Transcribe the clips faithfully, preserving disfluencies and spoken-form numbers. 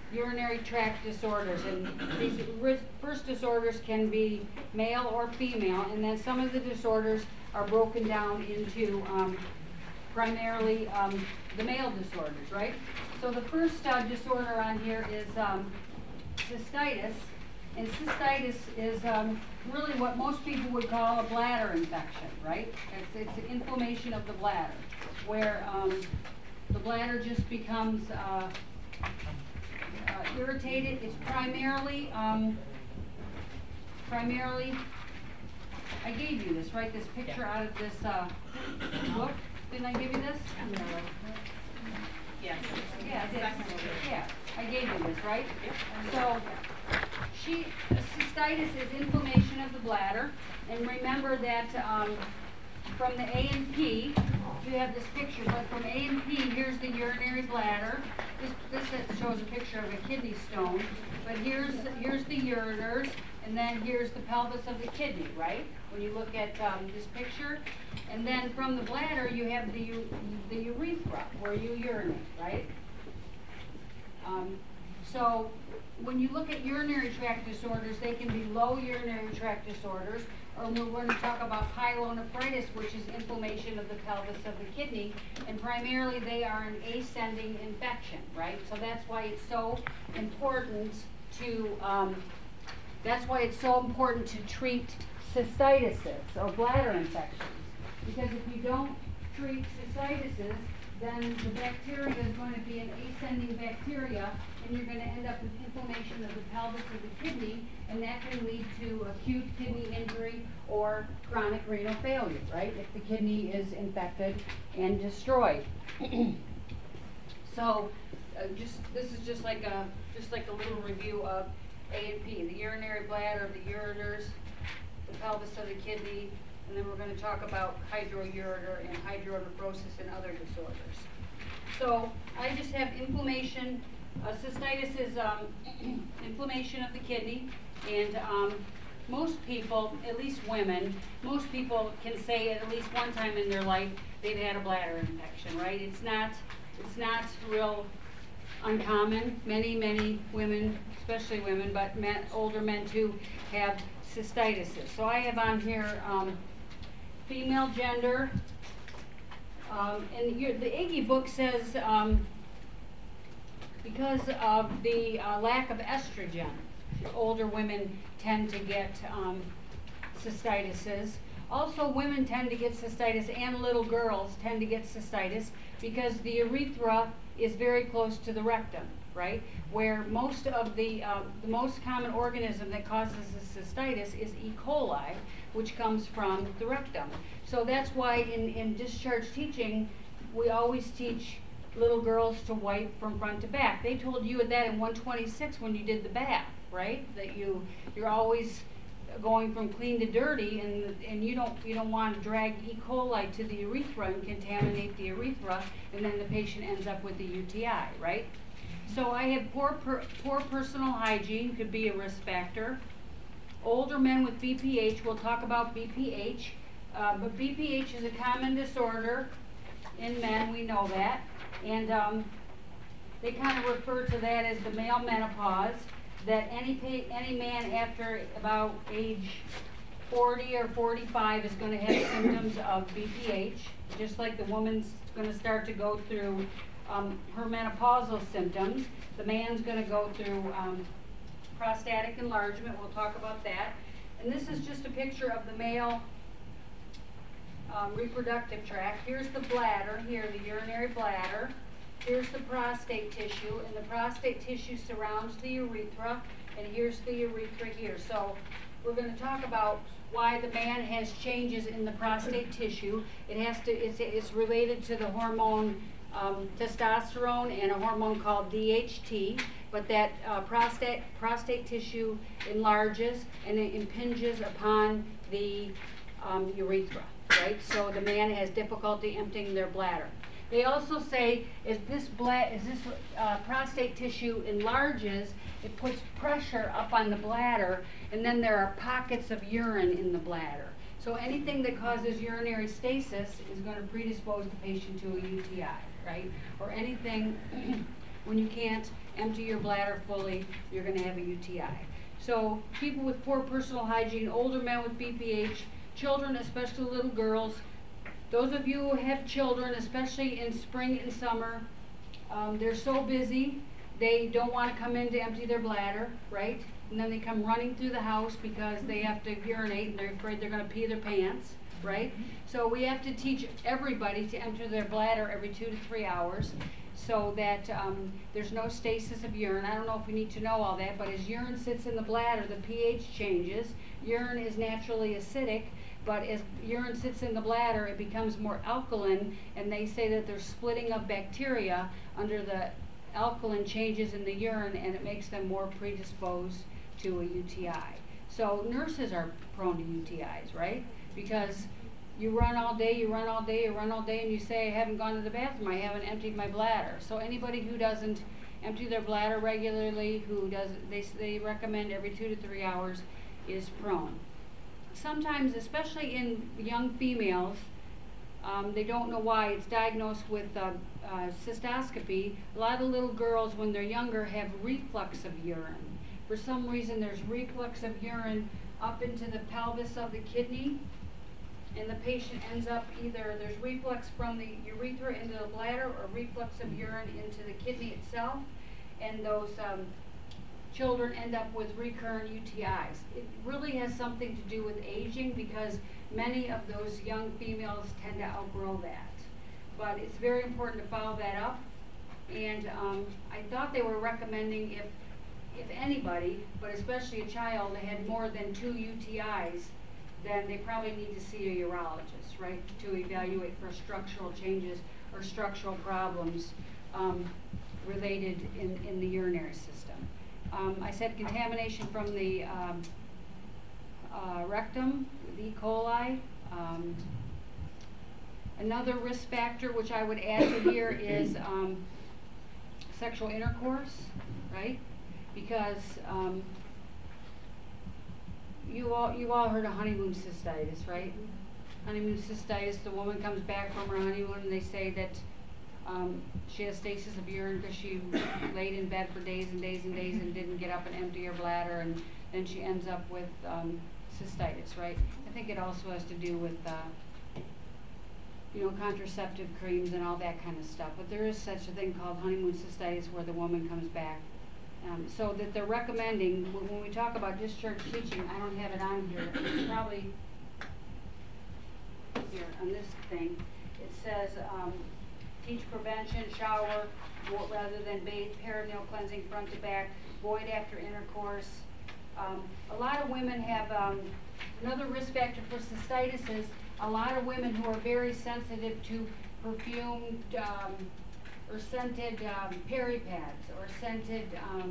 urinary tract disorders, and these first disorders can be male or female, and then some of the disorders are broken down into um, primarily um, the male disorders, right? So the first uh, disorder on here is um, cystitis, and cystitis is um, really what most people would call a bladder infection, right? It's, it's an inflammation of the bladder, where um, the bladder just becomes uh, uh, irritated. It's primarily, um, primarily, I gave you this, right? This picture out of this uh, book. Didn't I give you this? No. Yes. Yeah, I did. Yeah, I gave you this, right? So, she, cystitis is inflammation of the bladder, and remember that um, from the A and P, you have this picture, but from A and P, here's the urinary bladder. This, this shows a picture of a kidney stone, but here's, here's the ureters, and then here's the pelvis of the kidney, right? When you look at um, this picture. And then from the bladder, you have the, the urethra, where you urinate, right? Um, so when you look at urinary tract disorders, they can be low urinary tract disorders, or we're going to talk about pyelonephritis, which is inflammation of the pelvis of the kidney, and primarily they are an ascending infection, right? So that's why it's so important to, um, that's why it's so important to treat cystitises, or bladder infections. Because if you don't treat cystitises, then the bacteria is going to be an ascending bacteria, and you're going to end up with inflammation of the pelvis of the kidney, and that can lead to acute kidney injury or chronic renal failure, right? If the kidney is infected and destroyed. So, uh, just this is just like a just like a little review of A and P: the urinary bladder, the ureters, the pelvis of the kidney. And then we're going to talk about hydroureter and hydronephrosis and other disorders. So I just have inflammation. Uh, cystitis is um, inflammation of the kidney, and um, most people, at least women, most people can say at least one time in their life they've had a bladder infection, right? It's not, it's not real uncommon. Many, many women, especially women, but men, older men too, have cystitises. So I have on here um, female gender, um, and your, the Iggy book says um, because of the uh, lack of estrogen, older women tend to get um, cystitises. Also, women tend to get cystitis, and little girls tend to get cystitis because the urethra is very close to the rectum, right? Where most of the, um, the most common organism that causes the cystitis is E. coli, which comes from the rectum. So that's why in, in discharge teaching, we always teach little girls to wipe from front to back. They told you that in one twenty-six when you did the bath, right? That you, you're always going from clean to dirty, and and you don't you don't want to drag E. coli to the urethra and contaminate the urethra, and then the patient ends up with the U T I, right? So I have poor per, poor personal hygiene could be a risk factor. Older men with B P H, we'll talk about B P H, uh, but B P H is a common disorder in men, we know that, and um, they kind of refer to that as the male menopause. That any pa- any man after about age forty or forty-five is going to have symptoms of B P H, just like the woman's going to start to go through um, her menopausal symptoms. The man's going to go through um, prostatic enlargement. We'll talk about that. And this is just a picture of the male um, reproductive tract. Here's the bladder, here, the urinary bladder. Here's the prostate tissue, and the prostate tissue surrounds the urethra, and here's the urethra here. So we're going to talk about why the man has changes in the prostate tissue. It has to, it's, it's related to the hormone um, testosterone and a hormone called D H T, but that uh, prostate, prostate tissue enlarges and it impinges upon the um, urethra, right? So the man has difficulty emptying their bladder. They also say if this bla- as this uh, prostate tissue enlarges, it puts pressure up on the bladder, and then there are pockets of urine in the bladder. So anything that causes urinary stasis is going to predispose the patient to a U T I, right? Or anything when you can't empty your bladder fully, you're gonna have a U T I. So people with poor personal hygiene, older men with B P H, children, especially little girls, those of you who have children, especially in spring and summer, um, they're so busy, they don't wanna come in to empty their bladder, right? And then they come running through the house because they have to urinate and they're afraid they're gonna pee their pants, right? So we have to teach everybody to empty their bladder every two to three hours so that um, there's no stasis of urine. I don't know if we need to know all that, but as urine sits in the bladder, the pH changes. Urine is naturally acidic, but as urine sits in the bladder, it becomes more alkaline, and they say that there's splitting of bacteria under the alkaline changes in the urine, and it makes them more predisposed to a U T I. So nurses are prone to U T Is, right? Because you run all day, you run all day, you run all day, and you say, I haven't gone to the bathroom, I haven't emptied my bladder. So anybody who doesn't empty their bladder regularly, who does, they, they recommend every two to three hours, is prone. Sometimes, especially in young females, um, they don't know why, it's diagnosed with uh, uh, cystoscopy. A lot of little girls, when they're younger, have reflux of urine. For some reason, there's reflux of urine up into the pelvis of the kidney, and the patient ends up either, there's reflux from the urethra into the bladder or reflux of urine into the kidney itself, and those um, children end up with recurrent U T Is. It really has something to do with aging because many of those young females tend to outgrow that. But it's very important to follow that up, and um, I thought they were recommending if, if anybody, but especially a child, had more than two U T Is, then they probably need to see a urologist, right, to evaluate for structural changes or structural problems um, related in, in the urinary system. Um, I said contamination from the um, uh, rectum with E. coli. Um, another risk factor which I would add to here is um, sexual intercourse, right? Because um, You all, you all heard of honeymoon cystitis, right? Honeymoon cystitis, the woman comes back from her honeymoon and they say that um, she has stasis of urine because she laid in bed for days and days and days and didn't get up and empty her bladder, and then she ends up with um, cystitis, right? I think it also has to do with, uh, you know, contraceptive creams and all that kind of stuff. But there is such a thing called honeymoon cystitis where the woman comes back. Um, so that they're recommending, when, when we talk about discharge teaching, I don't have it on here, it's probably here on this thing. It says, um, teach prevention, shower, more, rather than bathe, peritoneal cleansing front to back, void after intercourse. Um, a lot of women have, um, another risk factor for cystitis is a lot of women who are very sensitive to perfumed, um, or scented um, peri pads, or scented um,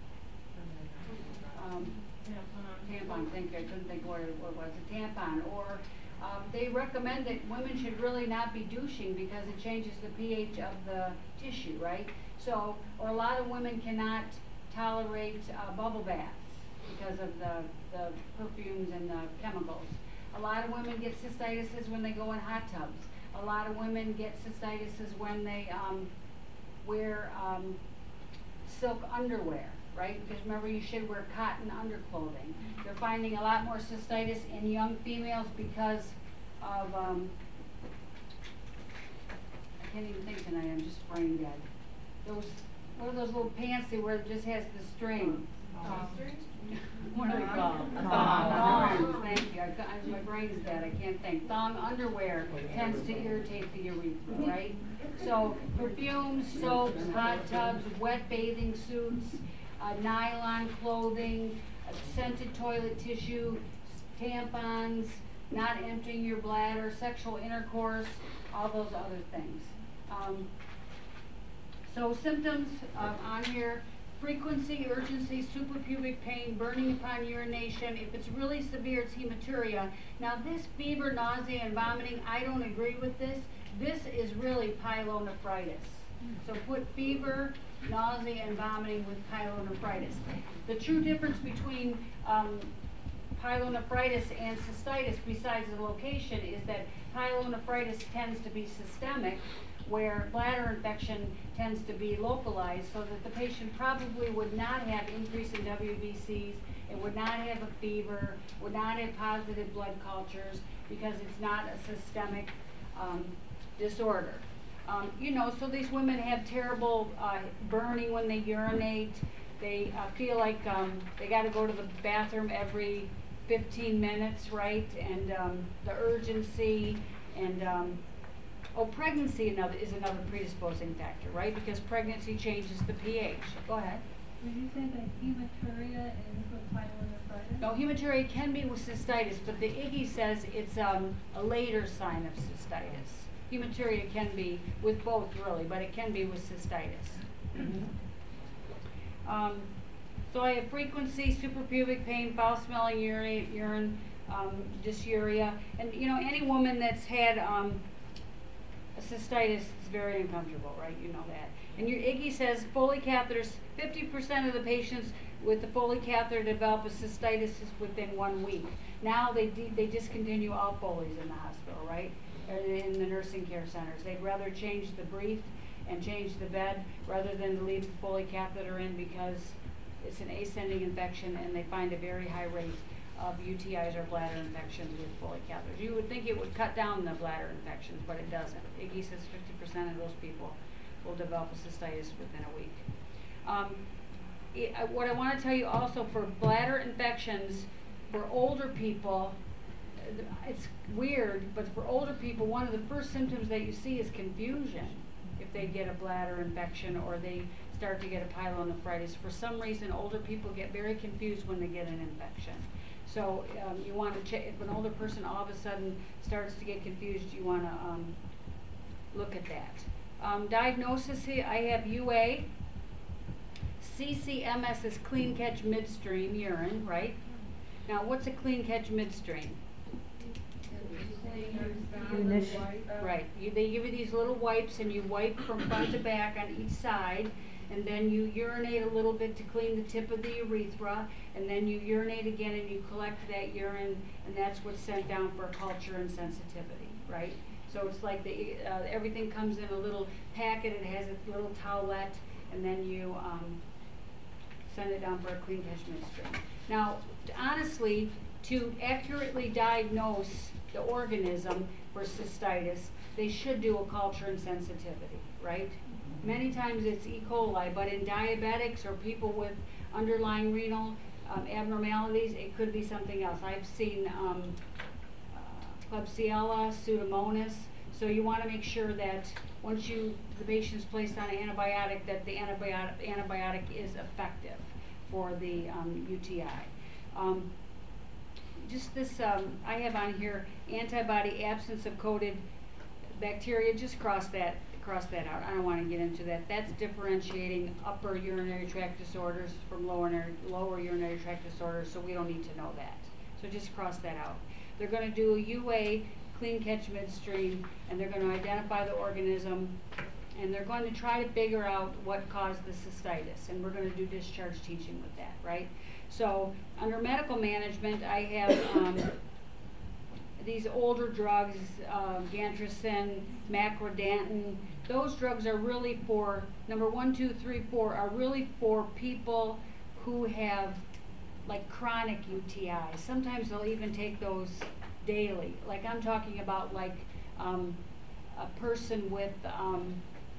um, tampon. Thank you. I couldn't think what it what was. A tampon. Or um, they recommend that women should really not be douching because it changes the pH of the tissue, right? So, or a lot of women cannot tolerate uh, bubble baths because of the, the perfumes and the chemicals. A lot of women get cystitis when they go in hot tubs. A lot of women get cystitis when they um, wear um, silk underwear, right? Because remember, you should wear cotton underclothing. They're finding a lot more cystitis in young females because of, um, I can't even think tonight, I'm just brain dead. Those, what are those little pants they wear that just has the string? Um, what are they called? A thong. Thong. Thank you. I, I, my brain's dead. I can't think. Thong underwear tends to irritate the urethra, right? So perfumes, soaps, hot tubs, wet bathing suits, uh, nylon clothing, uh, scented toilet tissue, tampons, not emptying your bladder, sexual intercourse, all those other things. Um, so symptoms uh, on here. Frequency, urgency, suprapubic pain, burning upon urination. If it's really severe, it's hematuria. Now this fever, nausea, and vomiting, I don't agree with this. This is really pyelonephritis. So put fever, nausea, and vomiting with pyelonephritis. The true difference between um, pyelonephritis and cystitis, besides the location, is that pyelonephritis tends to be systemic, where bladder infection tends to be localized, so that the patient probably would not have increase in W B Cs, it would not have a fever, would not have positive blood cultures, because it's not a systemic um, disorder. Um, you know, so these women have terrible uh, burning when they urinate. They uh, feel like um, they got to go to the bathroom every fifteen minutes, right? And um, the urgency, and um, oh, pregnancy another, is another predisposing factor, right? Because pregnancy changes the pH. Go ahead. Did you say that hematuria is with pyelonephritis? No, hematuria can be with cystitis, but the I G G says it's um, a later sign of cystitis. Hematuria can be with both, really, but it can be with cystitis. Mm-hmm. um, so I have frequency, suprapubic pain, foul smelling urine, urine um, dysuria, and you know, any woman that's had um, a cystitis is very uncomfortable, right? You know that. And your I G G says Foley catheters, fifty percent of the patients with the Foley catheter develop a cystitis within one week. Now they de they discontinue all Foleys in the hospital, right? Or in the nursing care centers. They'd rather change the brief and change the bed rather than leave the Foley catheter in, because it's an ascending infection and they find a very high rate of U T Is or bladder infections with Foley catheters. You would think it would cut down the bladder infections, but it doesn't. I G G says fifty percent of those people will develop a cystitis within a week. Um, it, uh, what I want to tell you also, for bladder infections, for older people, uh, it's weird, but for older people, one of the first symptoms that you see is confusion if they get a bladder infection or they start to get a pyelonephritis. For some reason, older people get very confused when they get an infection. So um, you want to check, if an older person all of a sudden starts to get confused, you want to um, look at that. Um, diagnosis here, I have U A. C C M S is clean catch midstream urine, right? Now, what's a clean catch midstream? Right. You, they give you these little wipes, and you wipe from front to back on each side, and then you urinate a little bit to clean the tip of the urethra, and then you urinate again and you collect that urine, and that's what's sent down for culture and sensitivity, right? So it's like the, uh, everything comes in a little packet, it has a little towelette, and then you um, send it down for a clean catch midstream. Now, honestly, to accurately diagnose the organism for cystitis, they should do a culture and sensitivity, right? Many times it's E. coli, but in diabetics or people with underlying renal um, abnormalities, it could be something else. I've seen um, uh, Klebsiella, Pseudomonas, so you want to make sure that once you the patient's placed on an antibiotic, that the antibiotic antibiotic is effective for the um, U T I. Um, just this, um, I have on here antibody absence of coated bacteria. Just cross that. Cross that out. I don't want to get into that. That's differentiating upper urinary tract disorders from lower, lower urinary tract disorders, so we don't need to know that. So just cross that out. They're going to do a U A, clean catch midstream, and they're going to identify the organism, and they're going to try to figure out what caused the cystitis, and we're going to do discharge teaching with that, right? So under medical management, I have um, these older drugs, uh, Gantracin, Macrodantin. Those drugs are really for, number one, two, three, four, are really for people who have like chronic U T Is. Sometimes they'll even take those daily. Like I'm talking about like um, a person with um,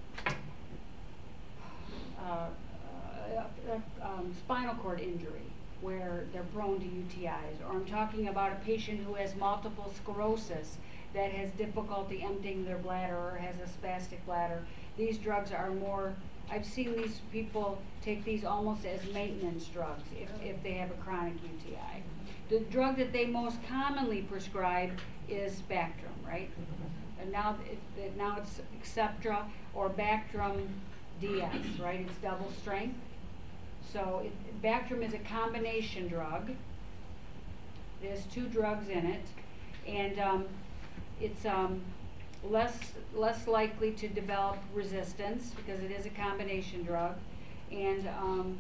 uh, uh, uh, um, spinal cord injury, where they're prone to U T Is. Or I'm talking about a patient who has multiple sclerosis that has difficulty emptying their bladder or has a spastic bladder. These drugs are more, I've seen these people take these almost as maintenance drugs if, if they have a chronic U T I. The drug that they most commonly prescribe is Bactrim, right? And now, it, it, now it's Acceptra or Bactrim D S, right? It's double strength. So it, Bactrim is a combination drug. There's two drugs in it, and um, it's um, less less likely to develop resistance because it is a combination drug. And um,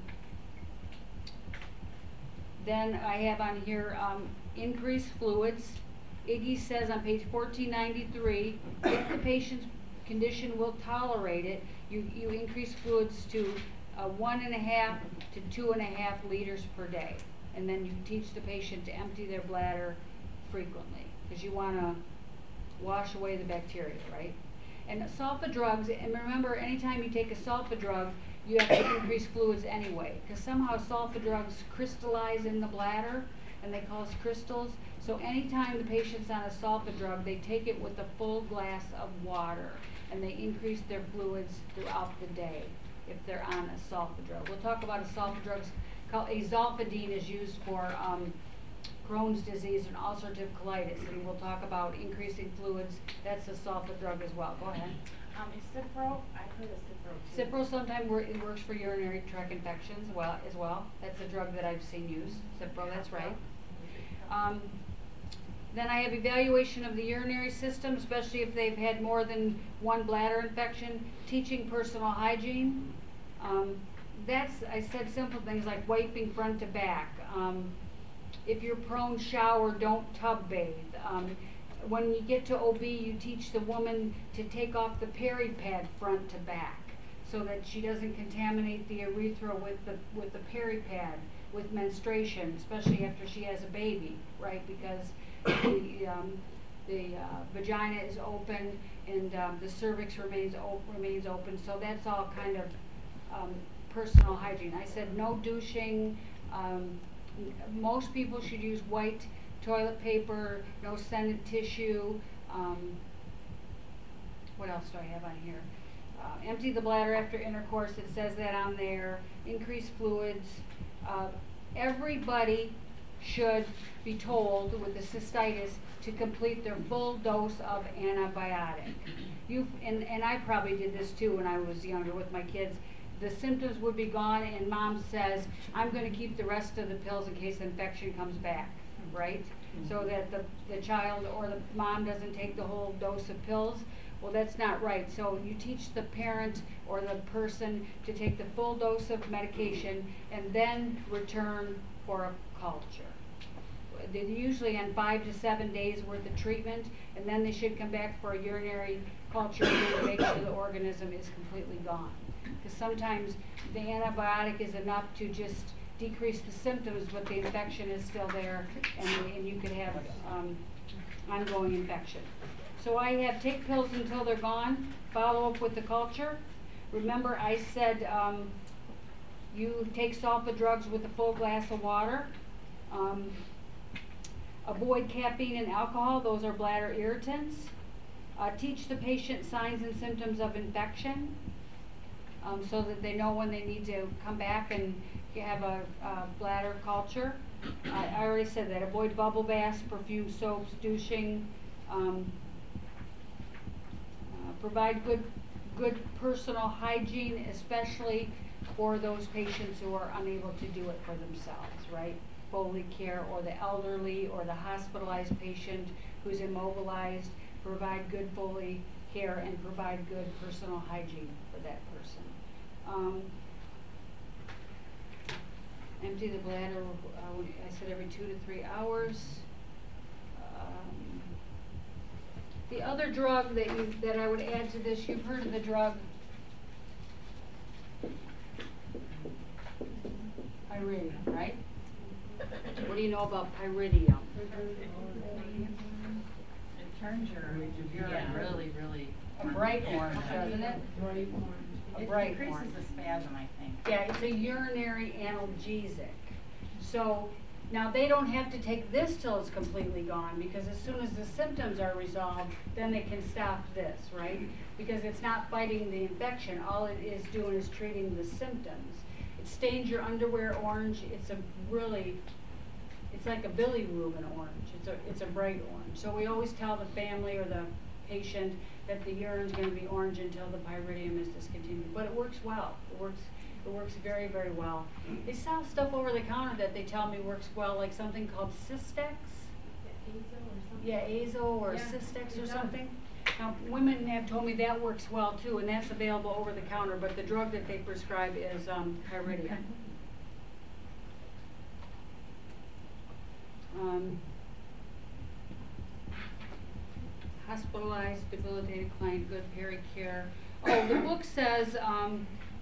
then I have on here um, increased fluids. I G G says on page fourteen ninety-three, if the patient's condition will tolerate it, you, you increase fluids to uh, one and a half to two and a half liters per day. And then you teach the patient to empty their bladder frequently, because you want to wash away the bacteria, right? And sulfa drugs, and remember, anytime you take a sulfa drug, you have to increase fluids anyway, because somehow sulfa drugs crystallize in the bladder, and they cause crystals. So anytime the patient's on a sulfa drug, they take it with a full glass of water, and they increase their fluids throughout the day if they're on a sulfa drug. We'll talk about a sulfa drug called azolfidine, is used for um, Crohn's disease and ulcerative colitis, and we'll talk about increasing fluids. That's a sulfa drug as well. Go ahead. Um, is Cipro, I've heard of Cipro too. Cipro sometimes wor- it works for urinary tract infections well as well. That's a drug that I've seen used. Cipro, that's right. Um, then I have evaluation of the urinary system, especially if they've had more than one bladder infection. Teaching personal hygiene. Um, that's, I said simple things like wiping front to back. Um, if you're prone, shower, don't tub bathe. Um, when you get to O B, you teach the woman to take off the peri pad front to back, so that she doesn't contaminate the urethra with the with the peri pad with menstruation, especially after she has a baby, right? Because the um, the uh, vagina is open and um, the cervix remains op- remains open. So that's all kind of um, personal hygiene. I said no douching. Um, most people should use white toilet paper, no scented tissue. Um, what else do I have on here? Uh, empty the bladder after intercourse, it says that on there. Increase fluids. Uh, everybody should be told with the cystitis to complete their full dose of antibiotic. You and, and I probably did this too when I was younger with my kids. The symptoms would be gone and mom says, I'm going to keep the rest of the pills in case the infection comes back, right? Mm-hmm. So that the, the child or the mom doesn't take the whole dose of pills. Well, that's not right. So you teach the parent or the person to take the full dose of medication and then return for a culture. They're usually on five to seven days worth of treatment, and then they should come back for a urinary culture to make sure the organism is completely gone. Because sometimes the antibiotic is enough to just decrease the symptoms, but the infection is still there, and, and you could have um, ongoing infection. So I have take pills until they're gone, follow up with the culture. Remember I said um, you take sulfa drugs with a full glass of water. Um, avoid caffeine and alcohol, those are bladder irritants. Uh, teach the patient signs and symptoms of infection, um, so that they know when they need to come back and have a, a bladder culture. I, I already said that. Avoid bubble baths, perfumed soaps, douching. Um, uh, provide good, good personal hygiene, especially for those patients who are unable to do it for themselves, right? Foley care, or the elderly, or the hospitalized patient who's immobilized. Provide good Foley care and provide good personal hygiene for that person. Um, empty the bladder, uh, I said every two to three hours. Um, the other drug that you that I would add to this, you've heard of the drug Pyridium, right? What do you know about Pyridium? It turns your urine really, really. A bright orange, doesn't it? Bright orange. A It bright decreases orange. the spasm, I think. Yeah, it's a urinary analgesic. So now they don't have to take this till it's completely gone, because as soon as the symptoms are resolved, then they can stop this, right? Because it's not fighting the infection. All it is doing is treating the symptoms. It stains your underwear orange. It's a really, it's like a bilirubin orange. It's a, it's a bright orange. So we always tell the family or the patient that the urine's going to be orange until the pyridium is discontinued. But it works well. It works. It works very, very well. They sell stuff over the counter that they tell me works well, like something called Cystex. Yeah, Azo or Yeah, Cystex it or does. something. Now, women have told me that works well too, and that's available over the counter. But the drug that they prescribe is um, pyridium. Um, hospital hospitalized, debilitated client, good pericare. Oh, the book says, um,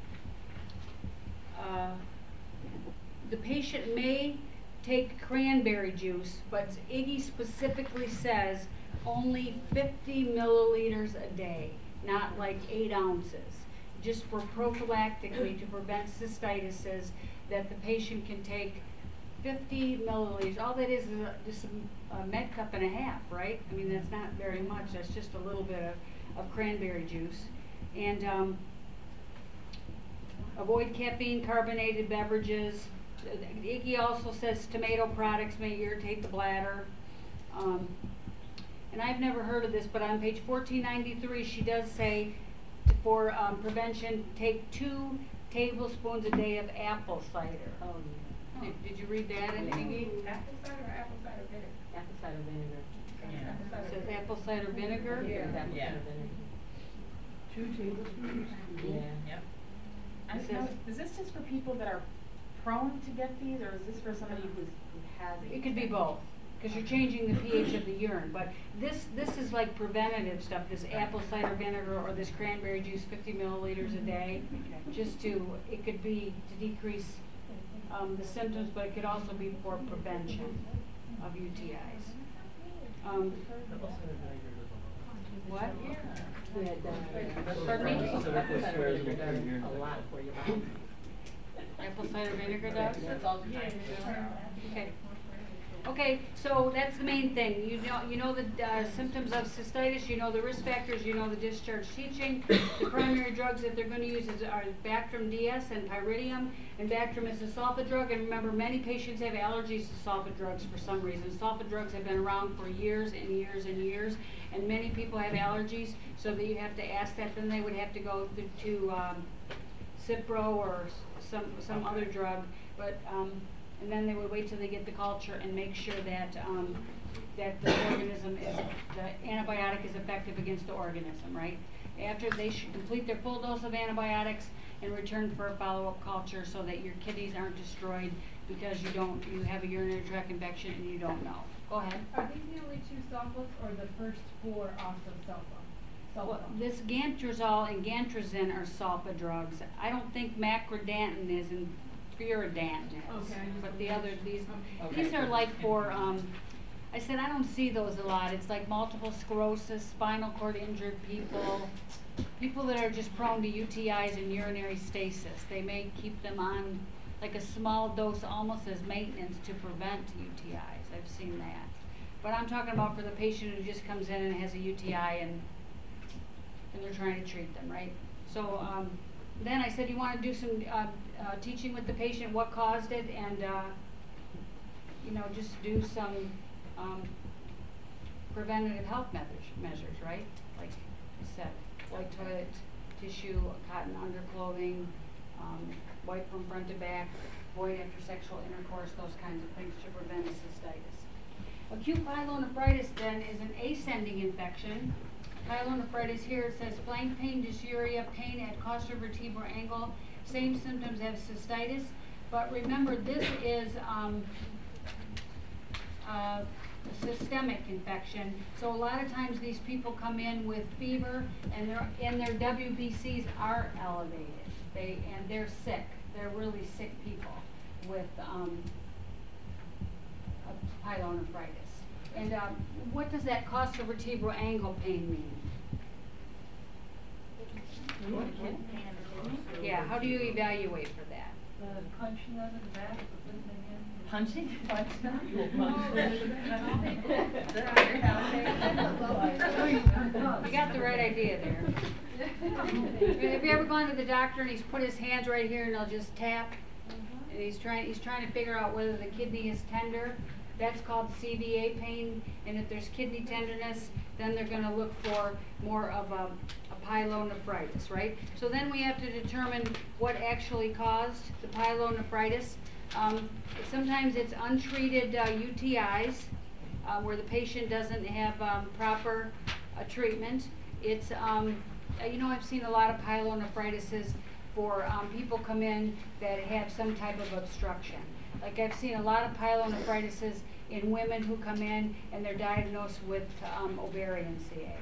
uh, the patient may take cranberry juice, but Iggy specifically says only fifty milliliters a day, not like eight ounces. Just for prophylactically to prevent cystitis, says that the patient can take fifty milliliters. All that is is a, just a, a med cup and a half, right? I mean, that's not very much. That's just a little bit of, of cranberry juice. And um, avoid caffeine, carbonated beverages. Iggy also says tomato products may irritate the bladder. Um, and I've never heard of this, but on page fourteen ninety-three, she does say for um, prevention, take two tablespoons a day of apple cider. Oh, yeah. Did, did you read that in Iggy? Apple cider or apple cider vinegar? Apple cider vinegar. Yeah. Apple cider It says vinegar. apple cider vinegar? Yeah. It's apple Yeah. cider vinegar. Two tablespoons? Yeah. Yep. I It just know, says- is this just for people that are prone to get these, or is this for somebody who's, who has it? It could be both, because you're changing the pH of the urine, but this, this is like preventative stuff, this apple cider vinegar or this cranberry juice, fifty milliliters a day, just to, it could be to decrease, um, the symptoms, but it could also be for prevention of U T Is. Um, what? We had, uh, Pardon me? apple cider vinegar does a lot for you. Apple cider vinegar does? That's all you're trying to do. Okay. Okay, so that's the main thing. You know, you know the uh, symptoms of cystitis, you know the risk factors, you know the discharge teaching. The primary drugs that they're going to use is, are Bactrim D S and Pyridium, and Bactrim is a sulfa drug. And remember, many patients have allergies to sulfa drugs for some reason. Sulfa drugs have been around for years and years and years, and many people have allergies, so that you have to ask that. Then they would have to go to, to um, Cipro or some some other drug, but um, and then they would wait till they get the culture and make sure that um, that the organism is, the antibiotic is effective against the organism, right? After they should complete their full dose of antibiotics and return for a follow-up culture so that your kidneys aren't destroyed because you don't, you have a urinary tract infection and you don't know. Go ahead. Are these the only two sulfates, or the first four also sulfa? Well, Sulfa? this Gantrazol and Gantrazin are sulfa drugs. I don't think Macrodantin is and Furidantin is. Okay. But the other, these, Okay. these are like for, um, I said I don't see those a lot. It's like multiple sclerosis, spinal cord injured people, people that are just prone to U T Is and urinary stasis. They may keep them on like a small dose almost as maintenance to prevent U T Is. I've seen that. But I'm talking about for the patient who just comes in and has a U T I and and they're trying to treat them, right? So um, then I said you want to do some uh, uh, teaching with the patient, what caused it, and uh, you know, just do some um, preventative health measures, measures, right? Like I said, white toilet tissue, cotton underclothing, um, wipe from front to back, avoid after sexual intercourse, those kinds of things to prevent cystitis. Acute pyelonephritis then is an ascending infection. Pyelonephritis here, it says flank pain, dysuria, pain at costovertebral angle, same symptoms as cystitis, but remember this is um, uh, a systemic infection. So a lot of times these people come in with fever and their and their W B Cs are elevated. They and they're sick. They're really sick people with um, a pyelonephritis. And um, what does that costovertebral angle pain mean? Yeah, how do you evaluate for that? The punching under the back, the listening in. Punching? Punch them? You will punch. You got the right idea there. Have you ever gone to the doctor and he's put his hands right here and they'll just tap? And he's trying, he's trying to figure out whether the kidney is tender. That's called C V A pain, and if there's kidney tenderness, then they're gonna look for more of a, a pyelonephritis, right? So then we have to determine what actually caused the pyelonephritis. Um, sometimes it's untreated uh, U T Is, uh, where the patient doesn't have um, proper uh, treatment. It's, um, uh, you know, I've seen a lot of pyelonephritises for um, people come in that have some type of obstruction. Like I've seen a lot of pyelonephritises in women who come in and they're diagnosed with um, ovarian C A.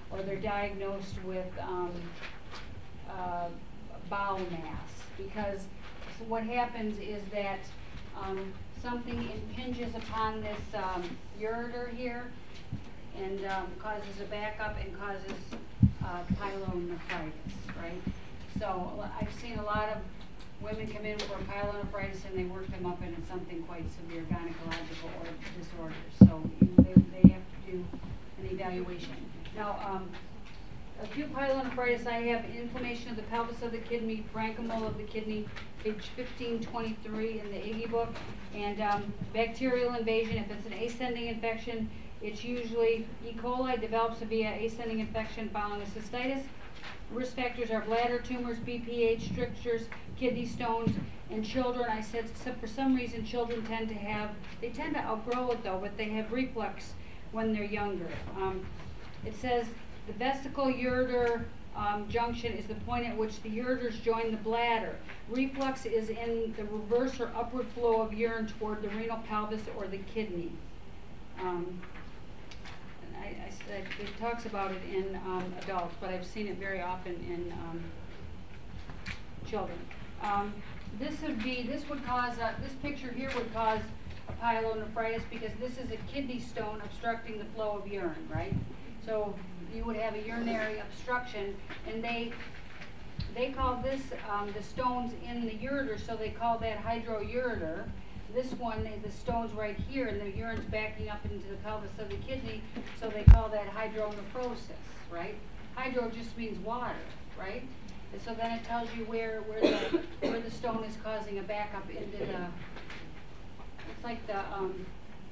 or they're diagnosed with, um, uh, bowel mass. Because what happens is that, um, something impinges upon this, um, ureter here, and, um, causes a backup and causes, uh, pyelonephritis, right? So, I've seen a lot of women come in for pyelonephritis and they work them up into something quite severe, gynecological or disorders. So, you know, they, they have to do an evaluation. Now, um, acute pyelonephritis, I have inflammation of the pelvis of the kidney, parenchyma of the kidney, page fifteen twenty-three in the Iggy book, and um, bacterial invasion. If it's an ascending infection, it's usually E. coli develops via ascending infection following a cystitis. Risk factors are bladder tumors, B P H, strictures, kidney stones, and children. I said, except for some reason, children tend to have, they tend to outgrow it though, but they have reflux when they're younger. Um, it says the vesical ureter um, junction is the point at which the ureters join the bladder. Reflux is in the reverse or upward flow of urine toward the renal pelvis or the kidney. Um, and I, I said, it talks about it in um, adults, but I've seen it very often in um, children. Um, this would be, this would cause, uh, this picture here would cause a pyelonephritis because this is a kidney stone obstructing the flow of urine, right? So you would have a urinary obstruction, and they they call this um, the stones in the ureter, so they call that hydroureter. This one, the stones right here, and the urine's backing up into the pelvis of the kidney, so they call that hydronephrosis, right? Hydro just means water, right? And so then it tells you where where the where the stone is causing a backup into the. It's like the um.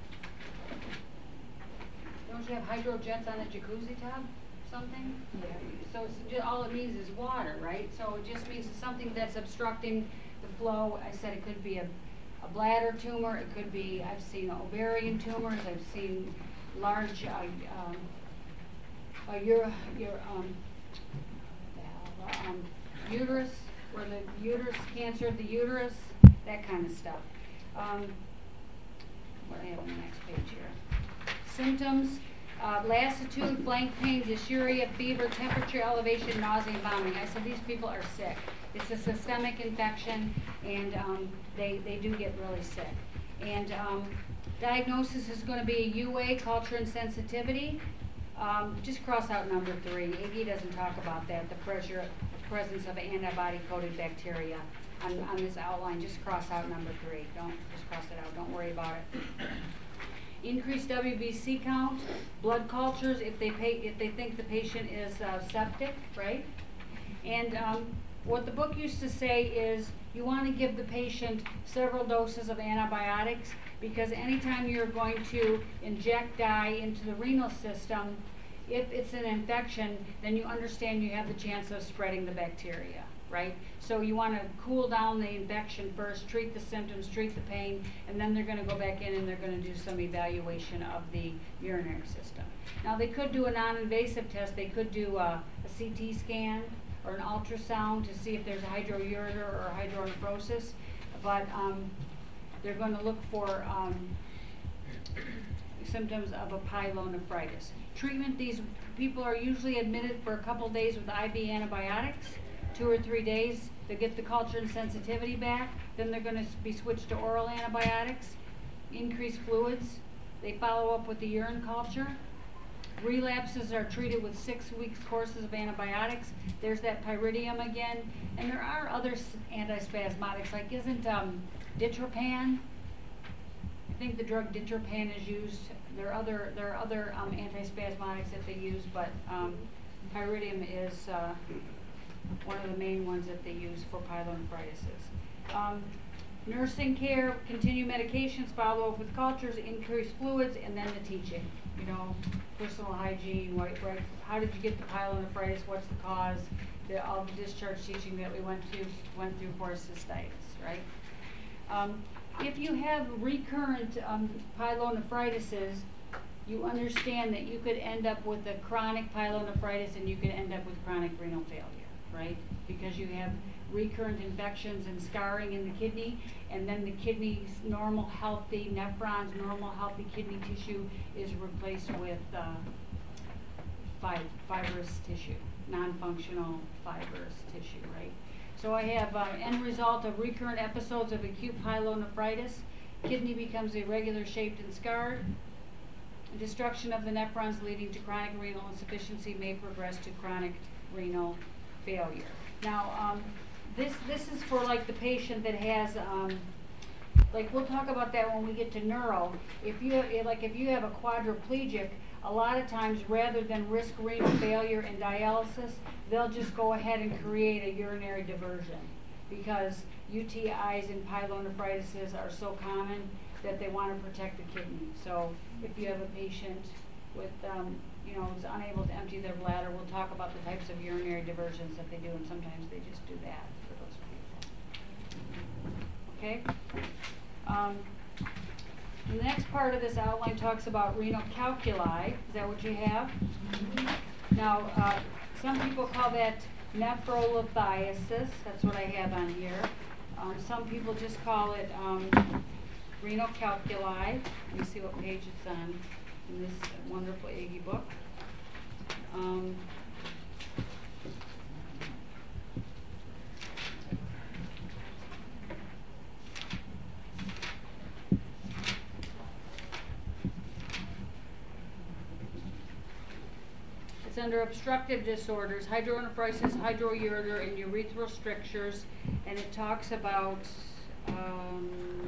Don't you have hydrojets on a jacuzzi tub? Something? Yeah. So it's just, all it means is water, right? So it just means something that's obstructing the flow. I said it could be a, a bladder tumor. It could be, I've seen ovarian tumors. I've seen large, uh, um, uh, your, your, um, uh, um, uterus, or the uterus, cancer of the uterus, that kind of stuff. Um, what do I have on the next page here? Symptoms, uh, lassitude, flank pain, dysuria, fever, temperature elevation, nausea, and vomiting. I said these people are sick. It's a systemic infection, and um, they, they do get really sick. And um, diagnosis is going to be a U A, culture and sensitivity. Um, just cross out number three. Iggy doesn't talk about that, the pressure, the presence of antibody-coated bacteria. On, on this outline, just cross out number three. Don't, just cross it out. Don't worry about it. Increased W B C count, blood cultures if they pay, if they think the patient is uh, septic, right? And um, what the book used to say is you want to give the patient several doses of antibiotics, because anytime you're going to inject dye into the renal system, if it's an infection, then you understand you have the chance of spreading the bacteria, right? So you want to cool down the infection first, treat the symptoms, treat the pain, and then they're going to go back in and they're going to do some evaluation of the urinary system. Now they could do a non-invasive test. They could do a, a C T scan or an ultrasound to see if there's a hydroureter or hydronephrosis, but um, they're going to look for um, symptoms of a pyelonephritis. Treatment, these people are usually admitted for a couple days with I V antibiotics, two or three days. They get the culture and sensitivity back, then they're going to be switched to oral antibiotics, increased fluids. They follow up with the urine culture. Relapses are treated with six weeks courses of antibiotics. There's that pyridium again. And there are other antispasmodics, like isn't um, Ditropan? I think the drug Ditropan is used. There are other, there are other um, antispasmodics that they use, but um, pyridium is uh, one of the main ones that they use for pyelonephritis. Um, nursing care, continue medications, follow up with cultures, increase fluids, and then the teaching. You know, personal hygiene, right, right, how did you get the pyelonephritis, what's the cause, the, all the discharge teaching that we went through, went through for cystitis, right? Um, if you have recurrent um, pyelonephritis, you understand that you could end up with a chronic pyelonephritis and you could end up with chronic renal failure, right? Because you have recurrent infections and scarring in the kidney, and then the kidney's normal healthy nephrons, normal healthy kidney tissue is replaced with uh, fi- fibrous tissue, non-functional fibrous tissue, right? So I have uh, end result of recurrent episodes of acute pyelonephritis. Kidney becomes irregular shaped and scarred. Destruction of the nephrons leading to chronic renal insufficiency may progress to chronic renal failure. Now, um, this this is for like the patient that has, um, like we'll talk about that when we get to neuro. If you like, if you have a quadriplegic, a lot of times rather than risk renal failure and dialysis, they'll just go ahead and create a urinary diversion because U T Is and pyelonephritis are so common that they want to protect the kidney. So if you have a patient with, um, you know, is unable to empty their bladder, we'll talk about the types of urinary diversions that they do, and sometimes they just do that for those people. Okay? Um, the next part of this outline talks about renal calculi. Is that what you have? Now, uh, some people call that nephrolithiasis. That's what I have on here. Um, some people just call it um, renal calculi. Let me see what page it's on in this wonderful Iggy book. Um, It's under obstructive disorders, hydronephrosis, hydroureter, and urethral strictures, and it talks about um,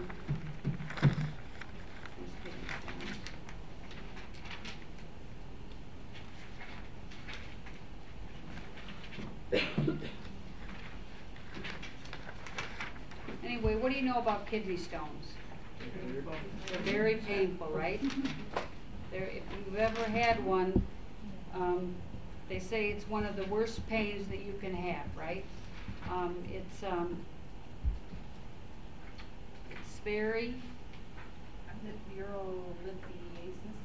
anyway, what do you know about kidney stones? They're very painful, right? They're, if you've ever had one, um, they say it's one of the worst pains that you can have, right? Um, it's um, it's very Urolithiasis.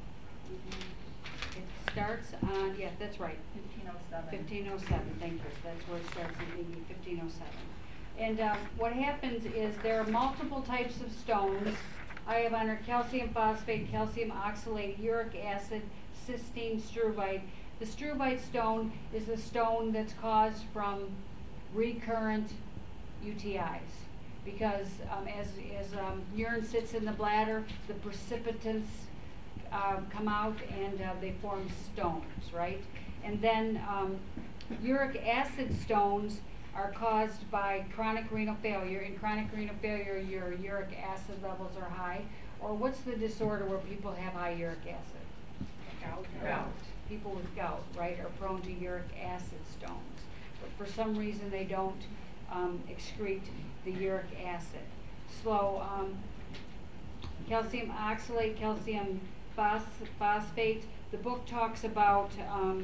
It starts on, yeah, that's right. Fifteen oh seven. fifteen oh seven, thank you. That's where it starts in fifteen oh seven. And um, what happens is there are multiple types of stones. I have under calcium phosphate, calcium oxalate, uric acid, cysteine, struvite. The struvite stone is a stone that's caused from recurrent U T Is. Because um, as, as um, urine sits in the bladder, the precipitants uh, come out and uh, they form stones, right? And then um, uric acid stones are caused by chronic renal failure. In chronic renal failure, your uric acid levels are high. Or what's the disorder where people have high uric acid? Gout. Gout. People with gout, right, are prone to uric acid stones. But for some reason, they don't um, excrete the uric acid. So, um, calcium oxalate, calcium phos phosphate. The book talks about um,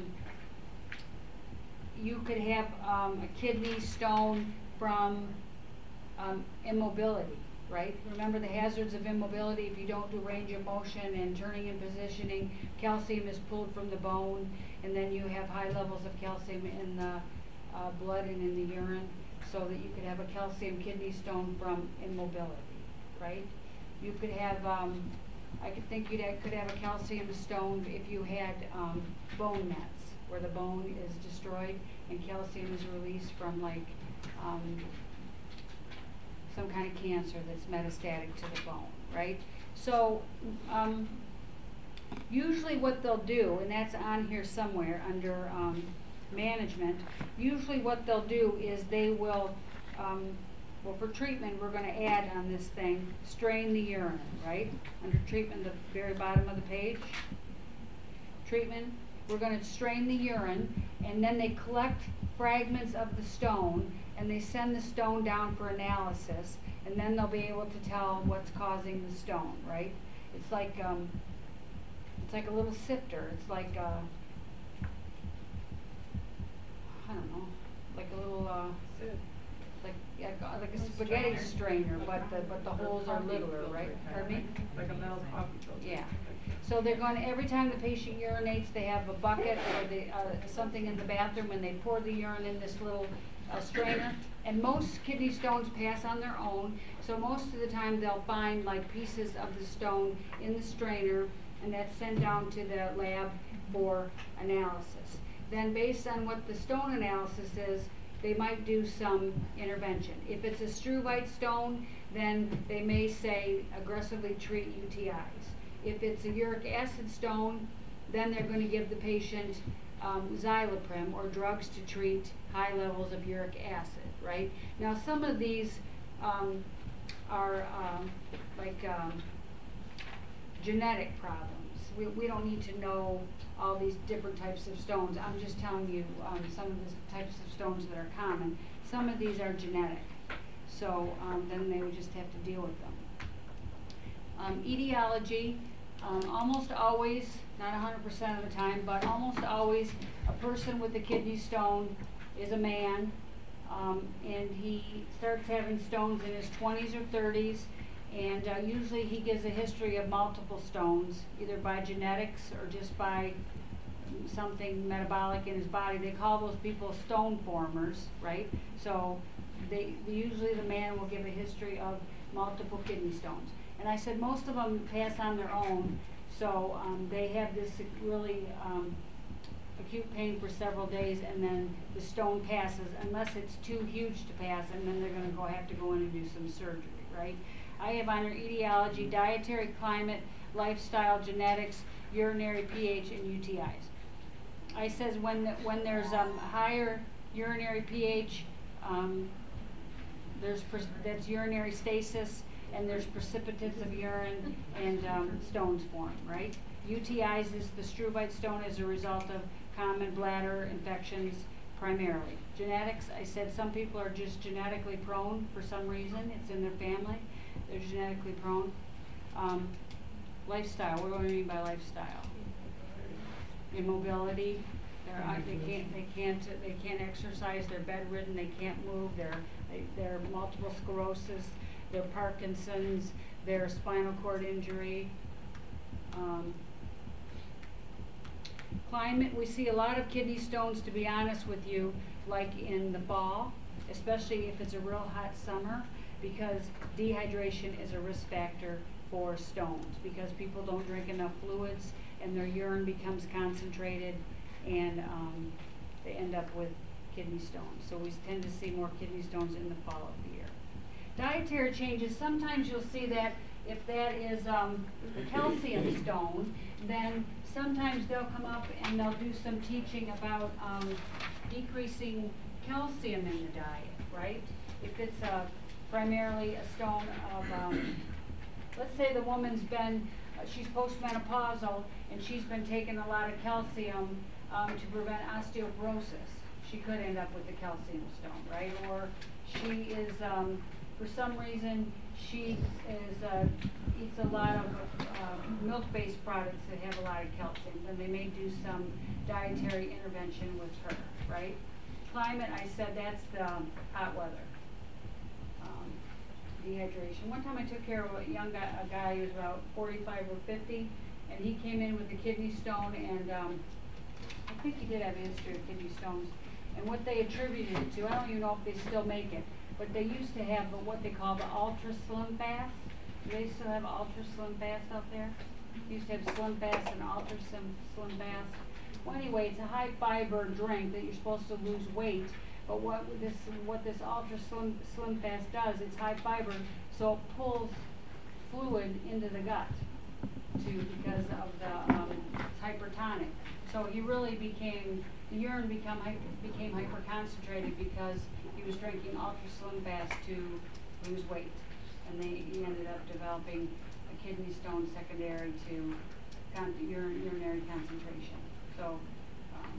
you could have um, a kidney stone from um, immobility, right? Remember the hazards of immobility. If you don't do range of motion and turning and positioning, calcium is pulled from the bone, and then you have high levels of calcium in the uh, blood and in the urine, so that you could have a calcium kidney stone from immobility, right? You could have, um, I could think you could have a calcium stone if you had um, bone mets, where the bone is destroyed and calcium is released from like um, some kind of cancer that's metastatic to the bone, right? So um, usually what they'll do, and that's on here somewhere under um, management, usually what they'll do is they will, um, well for treatment we're going to add on this thing, strain the urine, right? Under treatment, the very bottom of the page, treatment, we're going to strain the urine, and then they collect fragments of the stone and they send the stone down for analysis, and then they'll be able to tell what's causing the stone, right? It's like um, it's like a little sifter. It's like uh, I don't know, like a little uh, like yeah, like a spaghetti strainer, but the but the holes are littler, right? Pardon me? Like a metal coffee filter. Yeah. So they're going to, every time the patient urinates, they have a bucket or the, uh, something in the bathroom, and they pour the urine in this little uh, strainer. And most kidney stones pass on their own, so most of the time they'll find like pieces of the stone in the strainer, and that's sent down to the lab for analysis. Then based on what the stone analysis is, they might do some intervention. If it's a struvite stone, then they may say aggressively treat U T Is. If it's a uric acid stone, then they're going to give the patient um, Xyloprim or drugs to treat high levels of uric acid, right? Now some of these um, are um, like um, genetic problems. We, we don't need to know all these different types of stones. I'm just telling you um, some of the types of stones that are common. Some of these are genetic, so um, then they would just have to deal with them. Um, etiology, um, almost always, not one hundred percent of the time, but almost always a person with a kidney stone is a man, um, and he starts having stones in his twenties or thirties, and uh, usually he gives a history of multiple stones, either by genetics or just by something metabolic in his body. They call those people stone formers, right? So they usually the man will give a history of multiple kidney stones. And I said most of them pass on their own, so um, they have this really um, acute pain for several days, and then the stone passes, unless it's too huge to pass, and then they're going to go have to go in and do some surgery, right? I have on your etiology, dietary, climate, lifestyle, genetics, urinary pH, and U T Is. I says when the, when there's um, higher urinary pH, um, there's pres that's urinary stasis, and there's precipitates of urine, and um, stones form, right? U T Is is the struvite stone as a result of common bladder infections primarily. Genetics, I said some people are just genetically prone for some reason. It's in their family. They're genetically prone. Um, lifestyle, what do I mean by lifestyle? Immobility, they're, uh, they can't, they can't, they can't exercise, they're bedridden, they can't move, they're, they, they're multiple sclerosis, they're Parkinson's, they're spinal cord injury. Um, climate, we see a lot of kidney stones, to be honest with you, like in the fall, especially if it's a real hot summer, because dehydration is a risk factor for stones, because people don't drink enough fluids and their urine becomes concentrated, and um, they end up with kidney stones. So we tend to see more kidney stones in the fall of the year. Dietary changes, sometimes you'll see that if that is um, a calcium stone, then sometimes they'll come up and they'll do some teaching about um, decreasing calcium in the diet, right? If it's uh, primarily a stone of, um, let's say the woman's been, uh, she's postmenopausal and she's been taking a lot of calcium um, to prevent osteoporosis. She could end up with a calcium stone, right? Or she is, um, for some reason, she is, uh, eats a lot of uh, milk-based products that have a lot of calcium, then they may do some dietary intervention with her, right? Climate, I said that's the um, hot weather. Um, dehydration. One time I took care of a young guy, a guy who was about forty-five or fifty, and he came in with a kidney stone, and um, I think he did have a history of kidney stones. And what they attributed it to, I don't even know if they still make it, but they used to have what they call the Ultra Slim Fast. Do they still have Ultra Slim Fast out there? They used to have Slim Fast and Ultra Slim, Slim Fast. Well, anyway, it's a high fiber drink that you're supposed to lose weight. But what this what this Ultra Slim Slim Fast does, it's high fiber, so it pulls fluid into the gut too, because of the um, it's hypertonic. So he really became the urine become became hyperconcentrated because he was drinking Ultra Slim Fast to lose weight, and they he ended up developing a kidney stone secondary to con urine, urinary concentration. So um,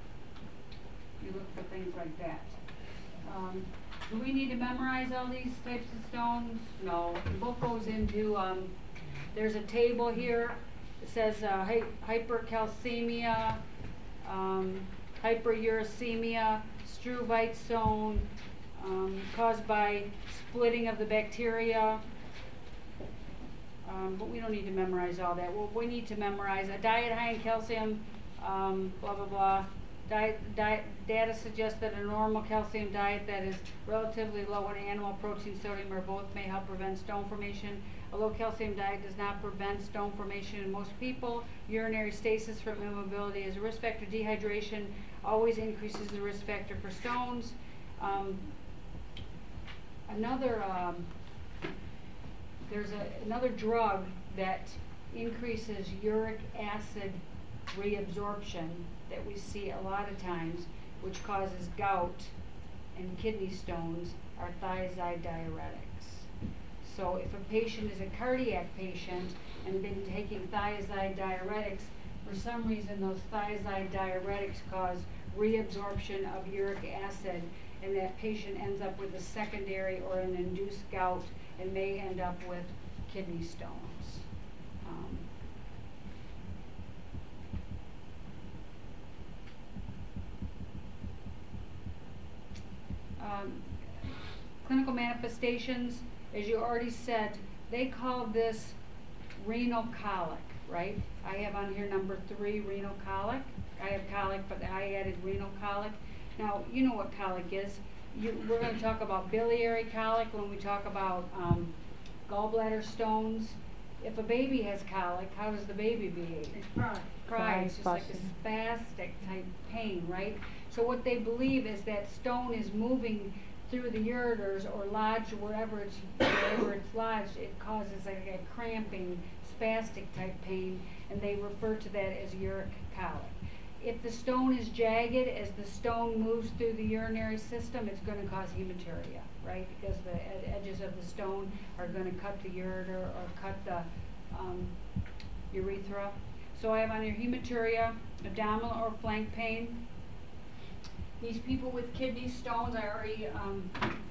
you look for things like that. Um, do we need to memorize all these types of stones? No. The book goes into, um, there's a table here. It says uh, hy hypercalcemia, um, hyperuricemia, struvite stone, um, caused by splitting of the bacteria. Um, but we don't need to memorize all that. Well, we need to memorize a diet high in calcium, um, blah, blah, blah. Diet, diet, data suggests that a normal calcium diet that is relatively low in animal protein, sodium, or both may help prevent stone formation. A low calcium diet does not prevent stone formation in most people. Urinary stasis from immobility is a risk factor. Dehydration always increases the risk factor for stones. Um, another, um, there's a, another drug that increases uric acid reabsorption that we see a lot of times, which causes gout and kidney stones, are thiazide diuretics. So if a patient is a cardiac patient and been taking thiazide diuretics, for some reason those thiazide diuretics cause reabsorption of uric acid, and that patient ends up with a secondary or an induced gout and may end up with kidney stones. Um, um, clinical manifestations, as you already said, they call this renal colic, right? I have on here number three, renal colic. I have colic, but I added renal colic. Now, you know what colic is. You, we're going to talk about biliary colic when we talk about um, gallbladder stones. If a baby has colic, how does the baby behave? It's cry. Cry. It's just like a spastic type pain, right? So what they believe is that stone is moving through the ureters or lodged wherever it's wherever it's lodged. It causes like a cramping, spastic type pain, and they refer to that as uric colic. If the stone is jagged, as the stone moves through the urinary system, it's going to cause hematuria, right? Because the ed- edges of the stone are going to cut the ureter or cut the um, urethra. So I have on here hematuria, abdominal or flank pain. These people with kidney stones, I already, um,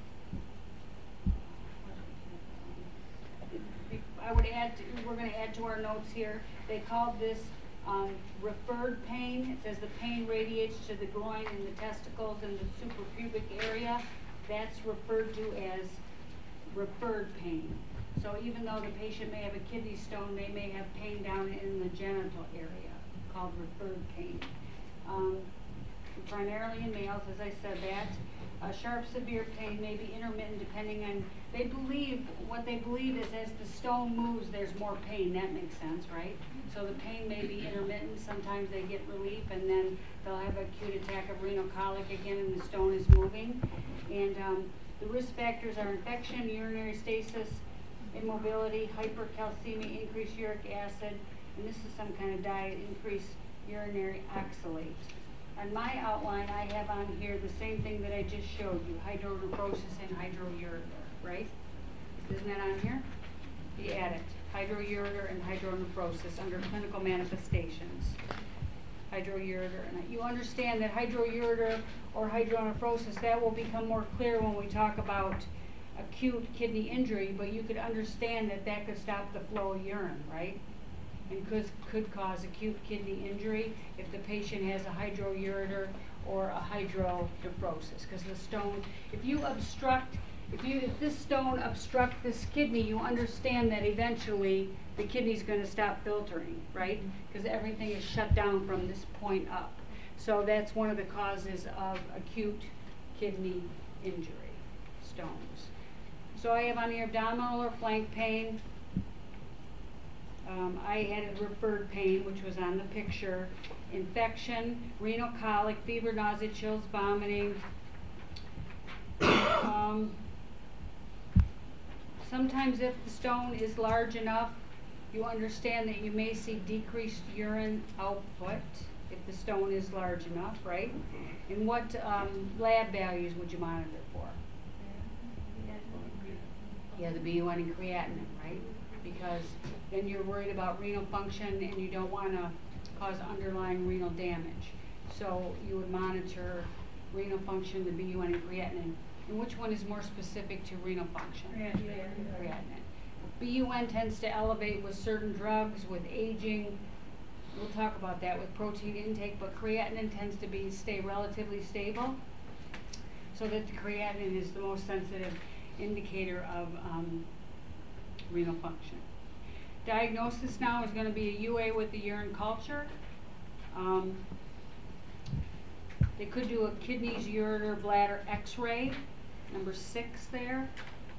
I would add, to, we're going to add to our notes here, they called this um, referred pain. It says the pain radiates to the groin and the testicles and the suprapubic area. That's referred to as referred pain. So even though the patient may have a kidney stone, they may have pain down in the genital area, called referred pain. Um, primarily in males, as I said that. Uh, sharp, severe pain may be intermittent depending on, they believe, what they believe is as the stone moves, there's more pain. That makes sense, right? So the pain may be intermittent. Sometimes they get relief and then they'll have an acute attack of renal colic again and the stone is moving. And um, the risk factors are infection, urinary stasis, immobility, hypercalcemia, increased uric acid, and this is some kind of diet, increased urinary oxalate. On my outline, I have on here the same thing that I just showed you, hydronephrosis and hydroureter, right? Isn't that on here? You add it, hydroureter and hydronephrosis under clinical manifestations. Hydroureter, and you understand that hydroureter or hydronephrosis, that will become more clear when we talk about acute kidney injury, but you could understand that that could stop the flow of urine, right? And could, could cause acute kidney injury if the patient has a hydroureter or a hydronephrosis. Because the stone, if you obstruct, if you if this stone obstructs this kidney, you understand that eventually the kidney's going to stop filtering, right? Because everything is shut down from this point up. So that's one of the causes of acute kidney injury, stones. So I have on here abdominal or flank pain. Um, I added referred pain, which was on the picture. Infection, renal colic, fever, nausea, chills, vomiting. Um, sometimes if the stone is large enough, you understand that you may see decreased urine output if the stone is large enough, right? And what um, lab values would you monitor for? Yeah, the B U N and creatinine, right? Because then you're worried about renal function and you don't want to cause underlying renal damage. So you would monitor renal function, the B U N and creatinine. And which one is more specific to renal function? Creatinine. Creatinine. B U N tends to elevate with certain drugs, with aging. We'll talk about that with protein intake, but creatinine tends to be stay relatively stable, so that the creatinine is the most sensitive indicator of um, renal function. Diagnosis now is going to be a U A with the urine culture. Um, they could do a kidneys, ureter, bladder x-ray, number six there.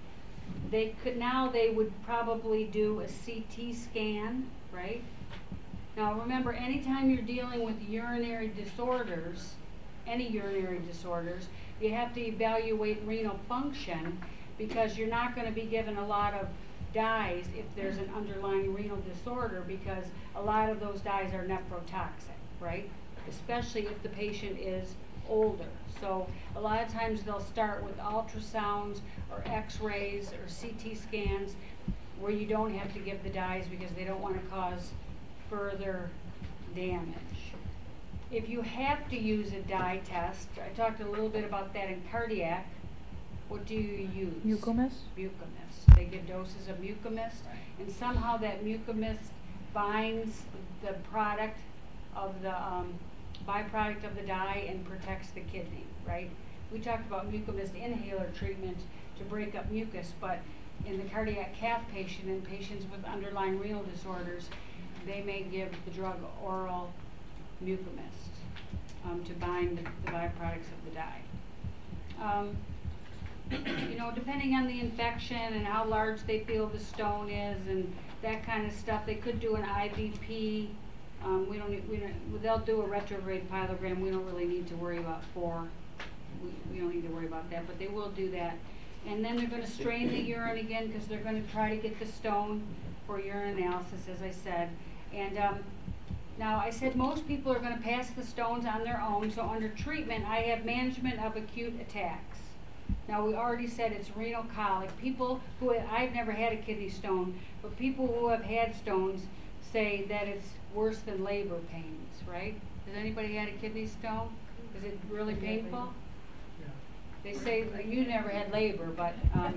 They could, now they would probably do a C T scan, right? Now remember, anytime you're dealing with urinary disorders, any urinary disorders, you have to evaluate renal function, because you're not gonna be given a lot of dyes if there's an underlying renal disorder, because a lot of those dyes are nephrotoxic, right? Especially if the patient is older. So a lot of times they'll start with ultrasounds or x-rays or C T scans where you don't have to give the dyes because they don't want to cause further damage. If you have to use a dye test, I talked a little bit about that in cardiac. What do you use? Mucomist? Mucomist. They give doses of mucomist, and somehow that mucomist binds the product of the um, byproduct of the dye and protects the kidney, right? We talked about mucomist inhaler treatment to break up mucus, but in the cardiac cath patient and patients with underlying renal disorders, they may give the drug oral mucomist um, to bind the, the byproducts of the dye. Um, you know, depending on the infection and how large they feel the stone is and that kind of stuff, they could do an I V P. Um, we don't, need- we don't, they'll do a retrograde pyelogram. We don't really need to worry about four. We, we don't need to worry about that, but they will do that. And then they're gonna strain the urine again, because they're gonna try to get the stone for urine analysis, as I said. And, um, now I said most people are gonna pass the stones on their own, so under treatment, I have management of acute attacks. Now, we already said it's renal colic. People who, I've never had a kidney stone, but people who have had stones say that it's worse than labor pains, right? Has anybody had a kidney stone? Is it really painful? They say, you never had labor, but, um,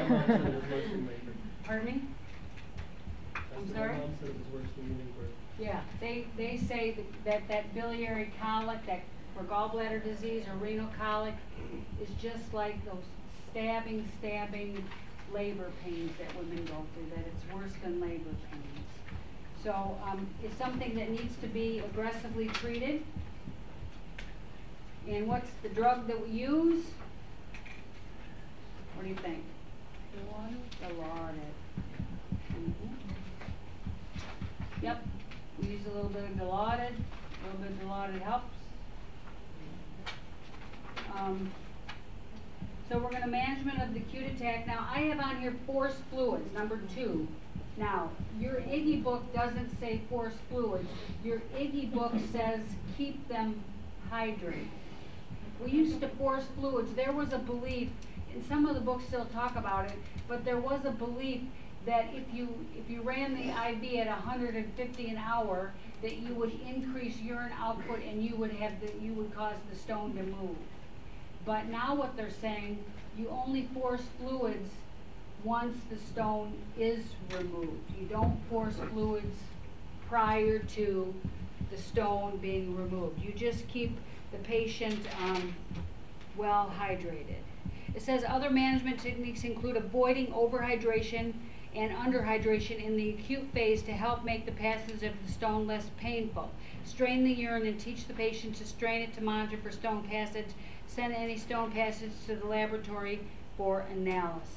pardon me? I'm sorry? Yeah, they, they say that, that that biliary colic, that for gallbladder disease or renal colic, is just like those stabbing, stabbing labor pains that women go through, that it's worse than labor pains. So, um, it's something that needs to be aggressively treated. And what's the drug that we use? What do you think? Dilaudid. Mhm. Yep, we use a little bit of Dilaudid, a little bit of Dilaudid helps. Um, so we're gonna management of the acute attack. Now, I have on here forced fluids, number two. Now, your Iggy book doesn't say forced fluids. Your Iggy book says keep them hydrated. We used to force fluids. There was a belief, and some of the books still talk about it, but there was a belief that if you if you ran the I V at one hundred fifty an hour, that you would increase urine output and you would have the you would cause the stone to move. But now what they're saying, you only force fluids once the stone is removed. You don't force fluids prior to the stone being removed. You just keep the patient um, well hydrated. It says other management techniques include avoiding overhydration and underhydration in the acute phase to help make the passage of the stone less painful. Strain the urine and teach the patient to strain it to monitor for stone passage. Send any stone passage to the laboratory for analysis.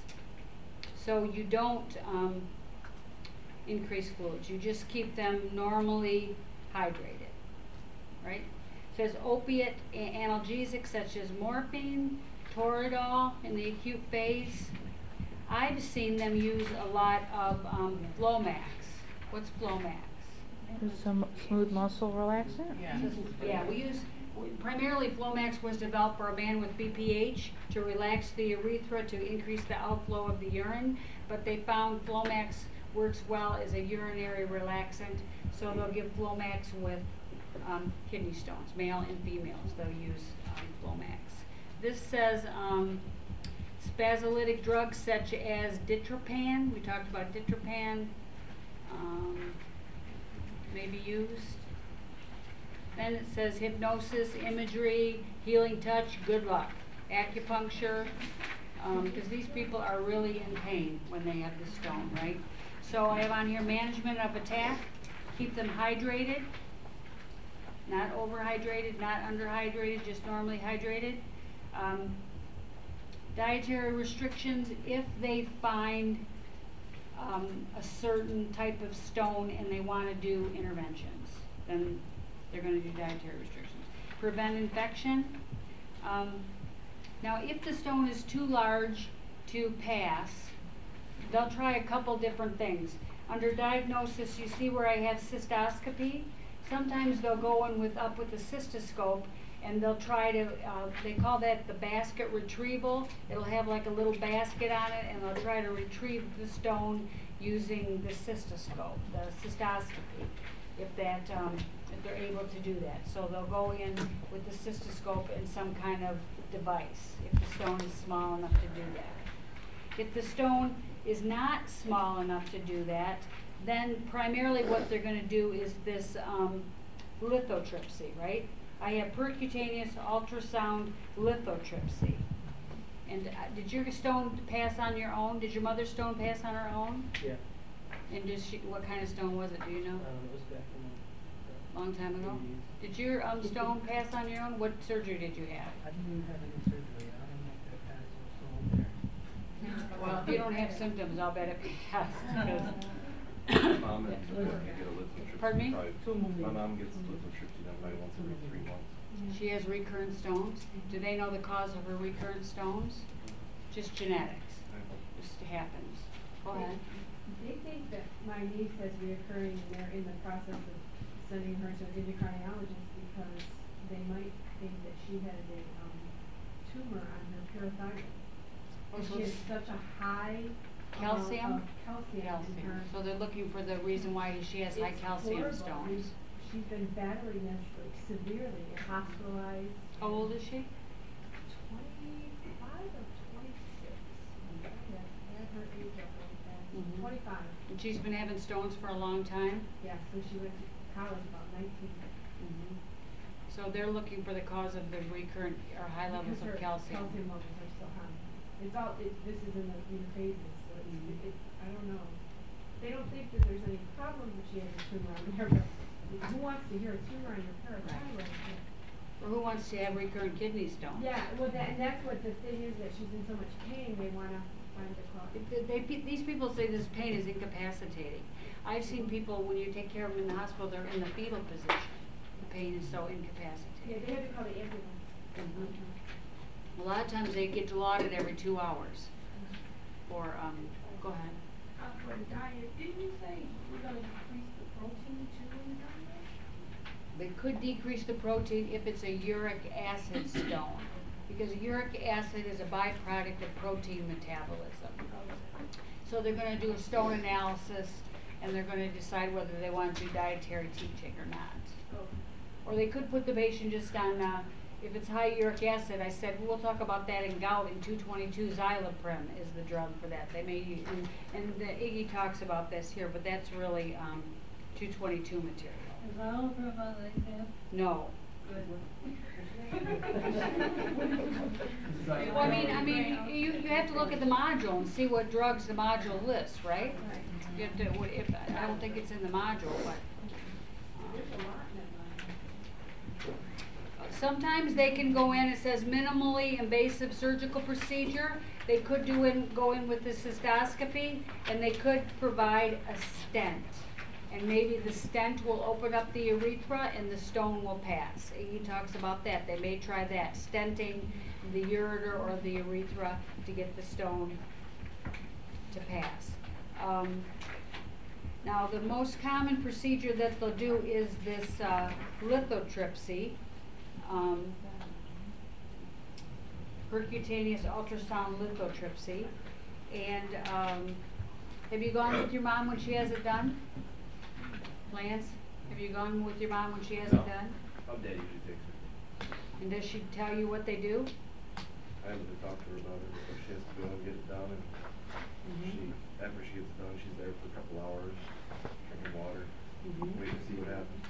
So you don't um, increase fluids. You just keep them normally hydrated, right? It says opiate a- analgesics such as morphine, Toradol in the acute phase. I've seen them use a lot of um, Flomax. What's Flomax? Just some smooth muscle relaxant? Yeah. Yeah, we use, we- primarily Flomax was developed for a man with B P H to relax the urethra to increase the outflow of the urine, but they found Flomax works well as a urinary relaxant, so they'll give Flomax with um, kidney stones, male and females, they'll use um, Flomax. This says um, spasmolytic drugs such as Ditropan, we talked about Ditropan, um, may be used. Then it says hypnosis, imagery, healing touch, good luck. Acupuncture, because these people are really in pain when they have the stone, right? So I have on here management of attack, keep them hydrated, not overhydrated, not underhydrated, just normally hydrated. Um, Dietary restrictions, if they find um, a certain type of stone and they wanna do interventions, then they're gonna do dietary restrictions. Prevent infection, um, now if the stone is too large to pass, they'll try a couple different things. Under diagnosis, you see where I have cystoscopy? Sometimes they'll go in with, up with a cystoscope, and they'll try to, uh, they call that the basket retrieval. It'll have like a little basket on it, and they'll try to retrieve the stone using the cystoscope, the cystoscopy, if that, um, if they're able to do that. So they'll go in with the cystoscope and some kind of device, if the stone is small enough to do that. If the stone is not small enough to do that, then primarily what they're gonna do is this, um, lithotripsy, right? I have percutaneous ultrasound lithotripsy. And uh, did your stone pass on your own? Did your mother's stone pass on her own? Yeah, And does she, what kind of stone was it, do you know? um, it was back in the. Long time ago? eighties. Did your, um, stone pass on your own? What surgery did you have? I didn't even have any surgery, I don't know if that passed or still there. Well, if you don't have symptoms, I'll bet it passed, because My mom and I get a lithotripsy. Pardon me? probably- My mom gets lithotripsy done probably once every three months. she has recurrent stones. Do they know the cause of her recurrent stones? Just genetics, just happens. Go ahead. They think that my niece has reoccurring and they're in the process of sending her to an endocrinologist because they might think that she has a, um, tumor on her parathyroid. And she has such a high amount Calcium? of calcium in her. Calcium. So they're looking for the reason why she has high It's calcium horrible. stones. We've- She's been battling this like severely, hospitalized. How old is she? Twenty-five or twenty-six. Yeah, I had her age up like that. Mhm. Twenty-five. And she's been having stones for a long time? Yeah, so she went to college about nineteen. So they're looking for the cause of the recurrent or high levels Because of her calcium. Calcium levels are so high. It's all, it, this is in the, in the phases, so it's, Mhm. it, it, I don't know. They don't think that there's any problem if she has a tumor on there, but who wants to hear a tumor on your parathyroid? Or who wants to have recurrent kidney stones? Yeah, well, that, and that's what the thing is, that she's in so much pain, they wanna find the cause. They, they, pe- these people say this pain is incapacitating. I've seen people, when you take care of them in the hospital, they're in the fetal position. The pain is so Yeah, incapacitating. they have to call the ambulance. Mhm. A lot of times they get lauded every two hours. Or, um, go ahead. Uh, for the diet, didn't you say we're gonna decrease the protein too in the diet? They could decrease the protein if it's a uric acid stone, because uric acid is a byproduct of protein metabolism. So they're gonna do a stone analysis, and they're gonna decide whether they want to do dietary teaching or not. Or they could put the patient just on, uh, if it's high uric acid, I said, we'll talk about that in gout, in two twenty-two, Xyloprim is the drug for that. They may use, and, and the Iggy talks about this here, but that's really, um, two twenty-two material. Is Xyloprim on the exam? No. Good. Well, I mean, I mean, you, you have to look at the module and see what drugs the module lists, right? You have to, what- if, I don't think it's in the module, but. There's a lot in that line. Sometimes they can go in, it says minimally invasive surgical procedure. They could do in, go in with the cystoscopy, and they could provide a stent. And maybe the stent will open up the urethra and the stone will pass. He talks about that. They may try that, stenting the ureter or the urethra to get the stone to pass. Um, now, the most common procedure that they'll do is this uh, lithotripsy. Um, percutaneous ultrasound lithotripsy. And um, have you gone with your mom when she has it done? Lance, have you gone with your mom when she has No. it done? My dad usually takes her. And does she tell you what they do? I haven't been talked to her about it, but she has to go and get it done, and Mhm. she, after she gets done, she's there for a couple hours, drinking water, Mhm. waiting to see what happens.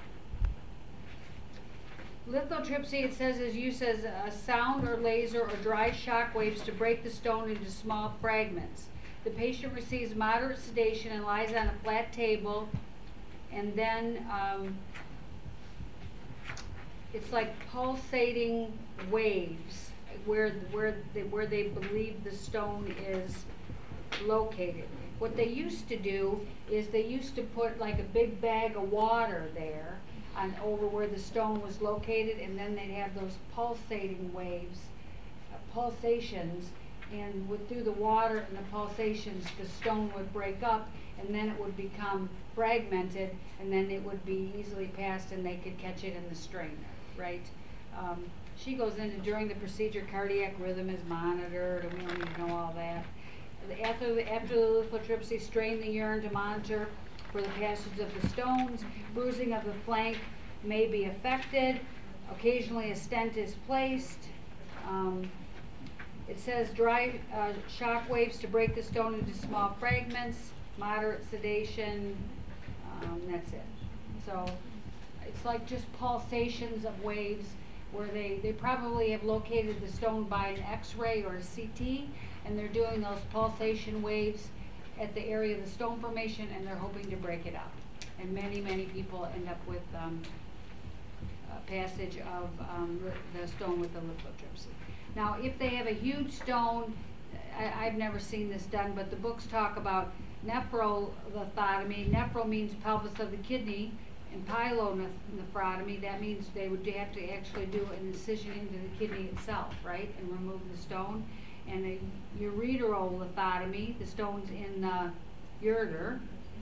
Lithotripsy, it says, is used as a sound or laser or dry shock waves to break the stone into small fragments. The patient receives moderate sedation and lies on a flat table, and then um, it's like pulsating waves where, where, they- where they believe the stone is located. What they used to do is they used to put like a big bag of water there on, over where the stone was located, and then they'd have those pulsating waves, uh, pulsations, and with, through the water and the pulsations, the stone would break up, and then it would become fragmented, and then it would be easily passed, and they could catch it in the strainer, right? Um, she goes into, during the procedure, cardiac rhythm is monitored, and we don't need to know all that. After the, after the lithotripsy, strain the urine to monitor for the passage of the stones. Bruising of the flank may be affected. Occasionally a stent is placed. Um, it says dry uh, shock waves to break the stone into small fragments, moderate sedation, um, that's it. So it's like just pulsations of waves where they, they probably have located the stone by an X-ray or a C T, and they're doing those pulsation waves at the area of the stone formation, and they're hoping to break it up. And many, many people end up with um, a passage of um, the stone with the lithotripsy. Now, if they have a huge stone, I, I've never seen this done, but the books talk about nephrolithotomy. Nephro means pelvis of the kidney, and pyelonephrotomy, that means they would have to actually do an incision into the kidney itself, right, and remove the stone. And a ureterolithotomy, the stone's in the ureter.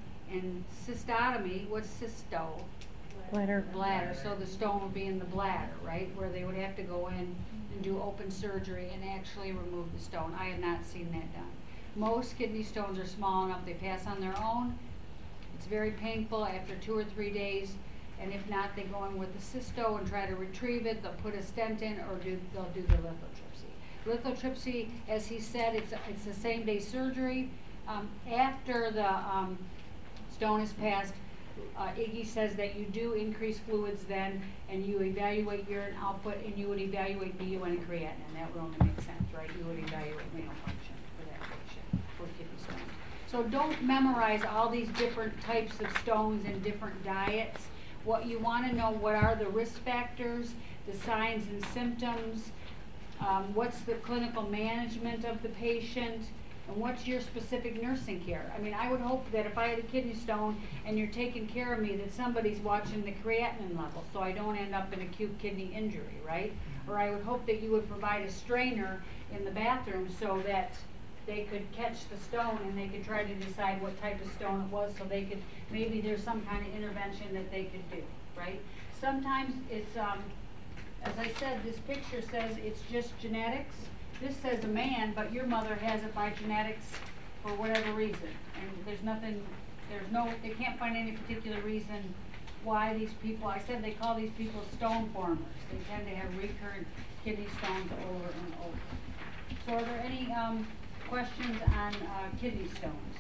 And cystotomy, what's cysto? Bladder. Bladder, so the stone would be in the bladder, right, where they would have to go in and do open surgery and actually remove the stone. I have not seen that done. Most kidney stones are small enough, they pass on their own. It's very painful after two or three days, and if not, they go in with the cysto and try to retrieve it. They'll put a stent in, or do, they'll do the lithotripsy. Lithotripsy, as he said, it's, it's the same day surgery. Um, after the um, stone is passed, uh, Iggy says that you do increase fluids then, and you evaluate urine output, and you would evaluate B U N and creatinine. That would only make sense, right? You would evaluate renal function for that patient for kidney stones. So don't memorize all these different types of stones and different diets. What you want to know, what are the risk factors, the signs and symptoms, um, what's the clinical management of the patient, and what's your specific nursing care. I mean, I would hope that if I had a kidney stone and you're taking care of me, that somebody's watching the creatinine level so I don't end up in acute kidney injury, right? Or I would hope that you would provide a strainer in the bathroom so that they could catch the stone and they could try to decide what type of stone it was, so they could, maybe there's some kind of intervention that they could do, right? Sometimes it's, um, as I said, this picture says it's just genetics. This says a man, but your mother has it by genetics for whatever reason. And there's nothing, there's no, they can't find any particular reason why these people, I said they call these people stone formers. They tend to have recurrent kidney stones over and over. So are there any, um, questions on uh, kidney stones?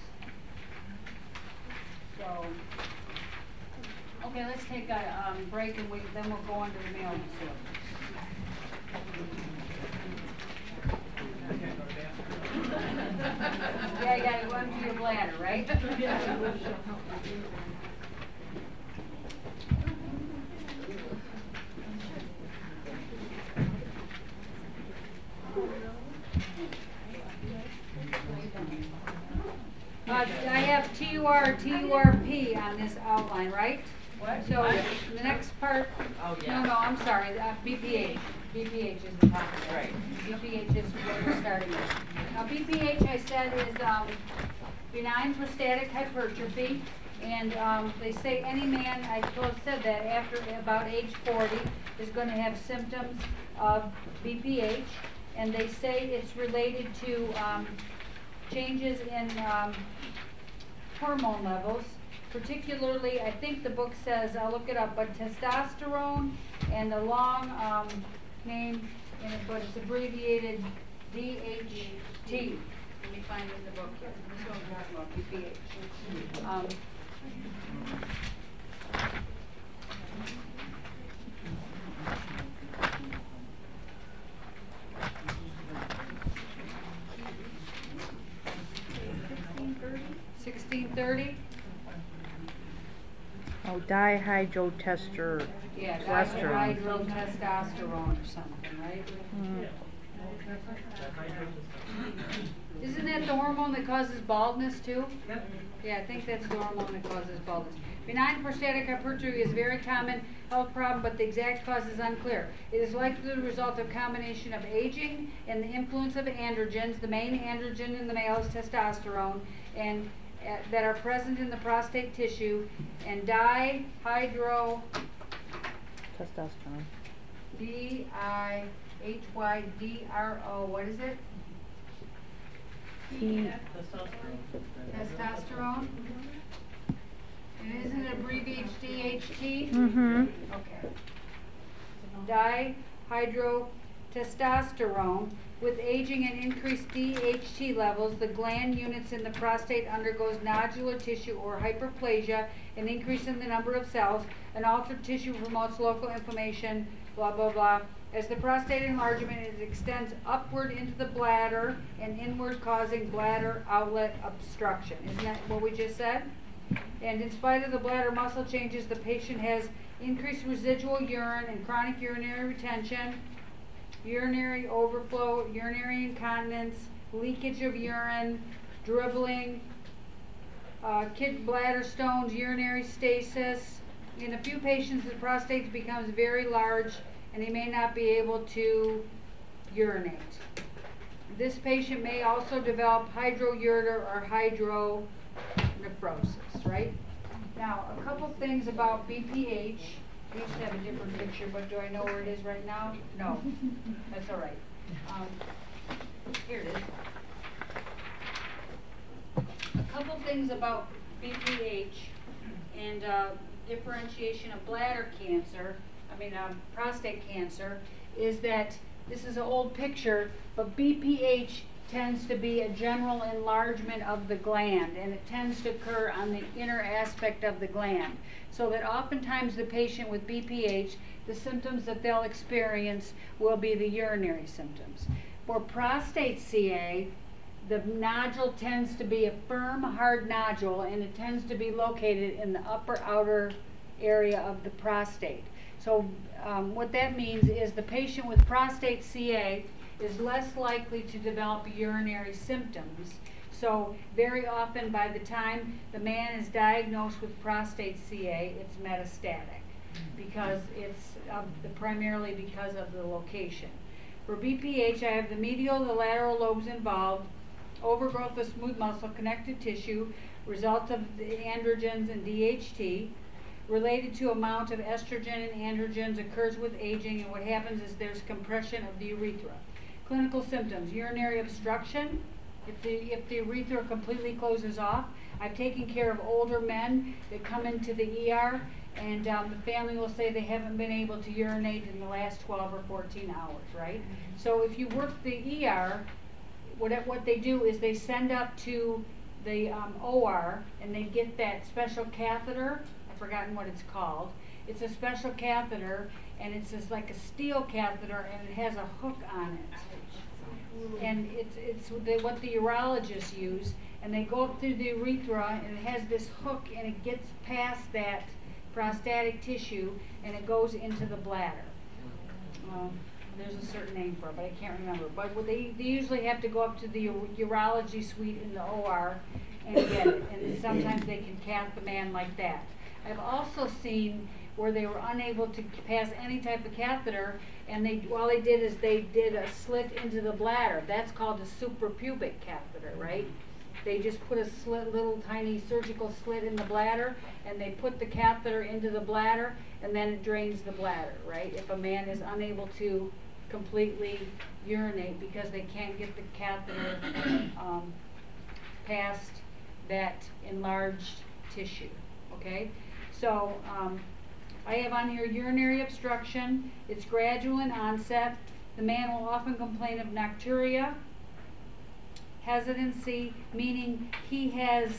So, okay, let's take a um, break, and we, then we'll go on to the mail disorders. Yeah, you gotta go into your bladder, right? Uh, I have T U R, T U R P on this outline, right? What? So the next part, Oh, no, yeah. no, I'm sorry, uh, B P H. B P H is the topic. Right. B P H is what we're starting with. Now, B P H, I said, is um, benign prostatic hypertrophy, and um, they say any man, I told, said that after about age forty is going to have symptoms of B P H, and they say it's related to um, changes in um, hormone levels, particularly, I think the book says, I'll look it up, but testosterone, and the long um, name in it, but it's abbreviated D H T. Let me find it in the book here. This is what I'm talking about, B P H. Um, sixteen thirty? Oh, dihydrotester. Yeah, Cholesterol. dihydrotestosterone or something, right? Mm. That hydrogen. Isn't that the hormone that causes baldness too? Yep. Yeah, I think that's the hormone that causes baldness. Benign prostatic hypertrophy is a very common health problem, but the exact cause is unclear. It is likely the result of combination of aging and the influence of androgens. The main androgen in the male is testosterone, and uh, that are present in the prostate tissue, and dihydro Testosterone. D I H Y D R O. What is it? T. Testosterone. Testosterone. And isn't it abbreviated D H T? Mm-hmm. Okay. Dihydrotestosterone. With aging and increased D H T levels, the gland units in the prostate undergoes nodular tissue or hyperplasia, an increase in the number of cells. An altered tissue promotes local inflammation, blah, blah, blah. As the prostate enlargement, it extends upward into the bladder and inward, causing bladder outlet obstruction. Isn't that what we just said? And in spite of the bladder muscle changes, the patient has increased residual urine and chronic urinary retention, urinary overflow, urinary incontinence, leakage of urine, dribbling, uh, kid bladder stones, urinary stasis. In a few patients, the prostate becomes very large and they may not be able to urinate. This patient may also develop hydroureter or hydronephrosis, right? Now, a couple things about B P H. I used to have a different picture, but do I know where it is right now? No. That's all right. Um, here it is. A couple things about B P H and uh, differentiation of bladder cancer, I mean um, prostate cancer, is that this is an old picture, but B P H tends to be a general enlargement of the gland, and it tends to occur on the inner aspect of the gland. So that oftentimes the patient with B P H, the symptoms that they'll experience will be the urinary symptoms. For prostate C A, the nodule tends to be a firm, hard nodule, and it tends to be located in the upper outer area of the prostate. So um, what that means is the patient with prostate C A is less likely to develop urinary symptoms. So very often by the time the man is diagnosed with prostate C A, it's metastatic because it's uh, the, primarily because of the location. For B P H, I have the medial, the lateral lobes involved, overgrowth of smooth muscle, connective tissue, result of the androgens and D H T. Related to amount of estrogen and androgens occurs with aging, and what happens is there's compression of the urethra. Clinical symptoms: urinary obstruction, if the, if the urethra completely closes off. I've taken care of older men that come into the E R, and um, the family will say they haven't been able to urinate in the last twelve or fourteen hours, right? So if you work the E R, what, what they do is they send up to the um, O R, and they get that special catheter. I've forgotten what it's called. It's a special catheter, and it's just like a steel catheter, and it has a hook on it. And it's it's the, what the urologists use, and they go up through the urethra, and it has this hook, and it gets past that prostatic tissue, and it goes into the bladder. Um, there's a certain name for it, but I can't remember. But what they, they usually have to go up to the urology suite in the O R and get it, and sometimes they can cath the man like that. I've also seen where they were unable to pass any type of catheter, and they all they did is they did a slit into the bladder. That's called a suprapubic catheter, right? They just put a slit, little tiny surgical slit in the bladder, and they put the catheter into the bladder, and then it drains the bladder, right? If a man is unable to completely urinate because they can't get the catheter um, past that enlarged tissue, okay? So um, I have on here urinary obstruction. It's gradual in onset. The man will often complain of nocturia, hesitancy, meaning he has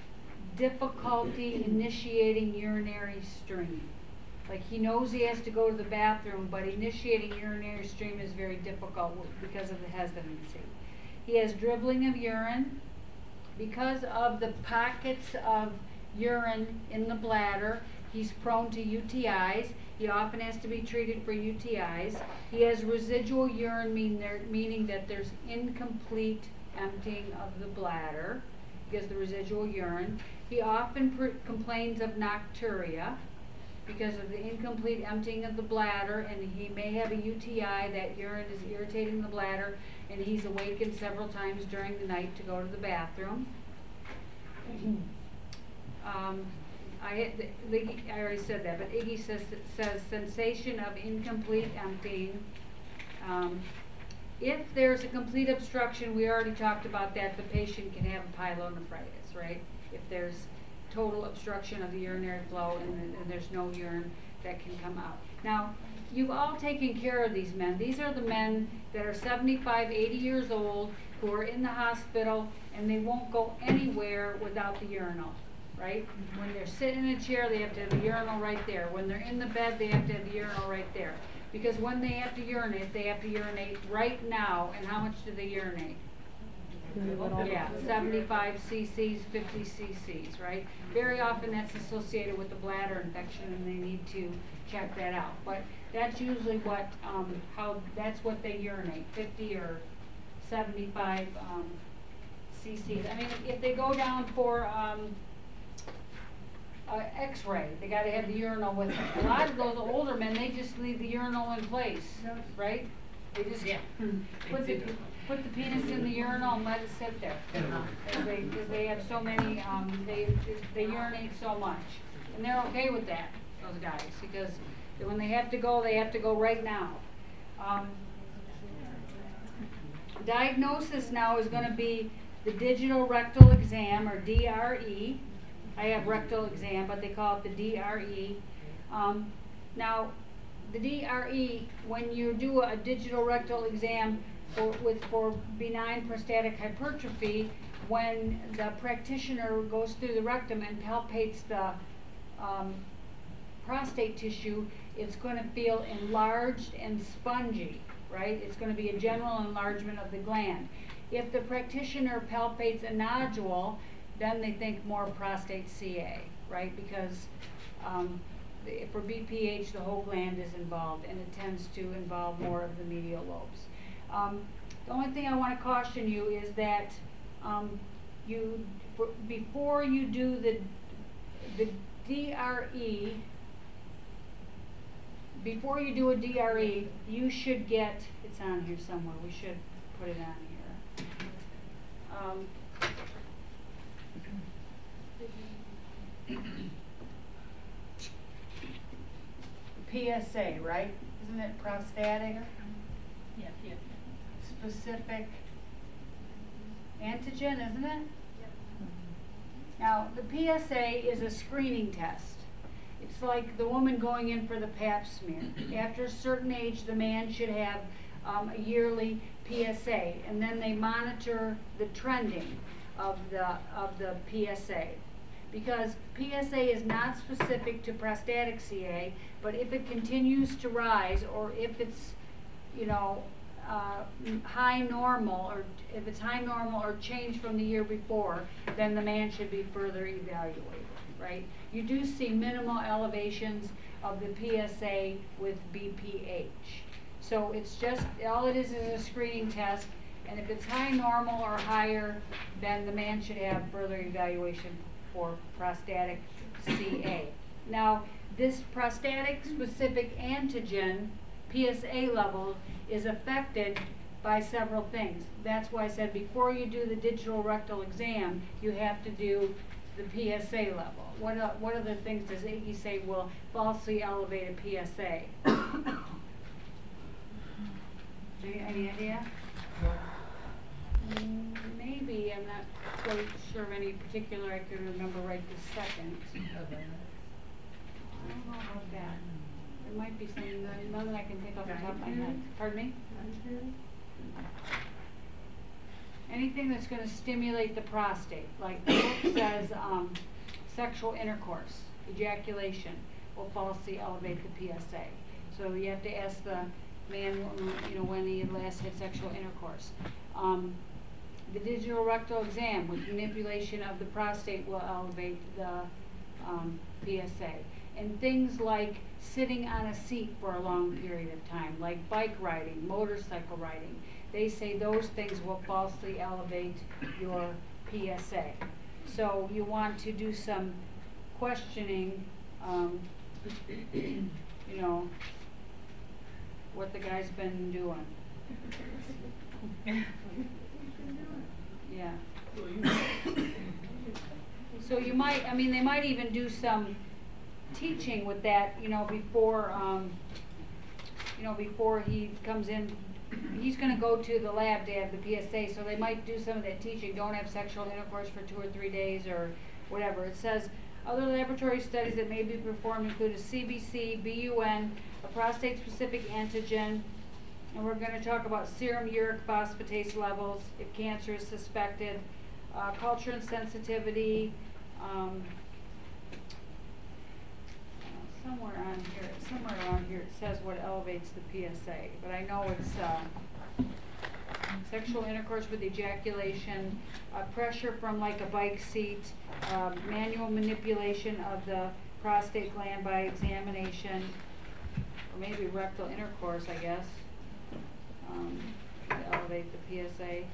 difficulty initiating urinary stream. Like he knows he has to go to the bathroom, but initiating urinary stream is very difficult because of the hesitancy. He has dribbling of urine. Because of the pockets of urine in the bladder, He's prone to U T Is. He often has to be treated for U T Is. He has residual urine, mean there, meaning that there's incomplete emptying of the bladder because of the residual urine. He often pr- complains of nocturia because of the incomplete emptying of the bladder, and he may have a U T I. That urine is irritating the bladder, and he's awakened several times during the night to go to the bathroom. Um, I, had- the, the, I already said that, but Iggy says, says sensation of incomplete emptying. Um, if there's a complete obstruction, we already talked about that, the patient can have pyelonephritis, right? If there's total obstruction of the urinary flow and, and there's no urine that can come out. Now, you've all taken care of these men. These are the men that are seventy-five, eighty years old who are in the hospital and they won't go anywhere without the urinal, right? When they're sitting in a chair, they have to have the urinal right there. When they're in the bed, they have to have the urinal right there. Because when they have to urinate, they have to urinate right now. And how much do they urinate? Yeah, seventy-five cc's, fifty cc's, right? Very often that's associated with the bladder infection and they need to check that out. But that's usually what, um, how, that's what they urinate, fifty or seventy-five, um, cc's. I mean, if they go down for, um, uh, x-ray, they gotta have the urinal with them. A lot of those older men, they just leave the urinal in place, right? They just Yeah. put the, put the penis in the urinal and let it sit there. Uh-huh. Cause they, cause they have so many, um, they, they urinate so much. And they're okay with that, those guys, because when they have to go, they have to go right now. Um, diagnosis now is gonna be the digital rectal exam, or D R E. I have rectal exam, but they call it the D R E. Um, now, the D R E, when you do a digital rectal exam for, with, for benign prostatic hypertrophy, when the practitioner goes through the rectum and palpates the um, prostate tissue, it's going to feel enlarged and spongy, right? It's going to be a general enlargement of the gland. If the practitioner palpates a nodule, then they think more prostate C A, right? Because um, the, for B P H, the whole gland is involved, and it tends to involve more of the medial lobes. Um, the only thing I want to caution you is that um, you, for, before you do the the D R E, before you do a D R E, you should get, it's on here somewhere, we should put it on here. Um, P S A, right? Isn't it prostatic? Yes, yes. Specific antigen, isn't it? Now, the P S A is a screening test. It's like the woman going in for the pap smear. After a certain age, the man should have um, a yearly P S A, and then they monitor the trending of the of the P S A. Because P S A is not specific to prostatic C A, but if it continues to rise, or if it's, you know, uh, high normal, or if it's high normal or changed from the year before, then the man should be further evaluated, right? You do see minimal elevations of the P S A with B P H. So it's just, all it is is a screening test, and if it's high normal or higher, then the man should have further evaluation for prostatic C A. Now, this prostatic specific antigen, P S A level, is affected by several things. That's why I said before you do the digital rectal exam, you have to do the P S A level. What, uh, what other things does Iggy say will falsely elevate a P S A? Any, any idea? Mm, maybe, I'm not quite sure of any particular I can remember right this second. I don't know about that. There might be something, that- none that I can think off the top of my head. Pardon me? Anything that's gonna stimulate the prostate, like the book says, um, sexual intercourse, ejaculation, will falsely elevate the P S A. So you have to ask the man, you know, when he last had sexual intercourse. Um, the digital rectal exam with manipulation of the prostate will elevate the um, P S A. And things like sitting on a seat for a long period of time, like bike riding, motorcycle riding. They say those things will falsely elevate your P S A. So you want to do some questioning, um, you know, what the guy's been doing. Yeah. So you might, I mean, they might even do some teaching with that, you know, before, um, you know, before he comes in. He's gonna go to the lab to have the P S A, so they might do some of that teaching. Don't have sexual intercourse for two or three days or whatever. It says, other laboratory studies that may be performed include a C B C, B U N, a prostate-specific antigen, and we're gonna talk about serum uric phosphatase levels, if cancer is suspected, uh, culture and sensitivity, um, uh, somewhere on here, somewhere around here, it says what elevates the P S A, but I know it's, uh, sexual intercourse with ejaculation, uh, pressure from like a bike seat, um, manual manipulation of the prostate gland by examination, or maybe rectal intercourse, I guess, um, to elevate the P S A.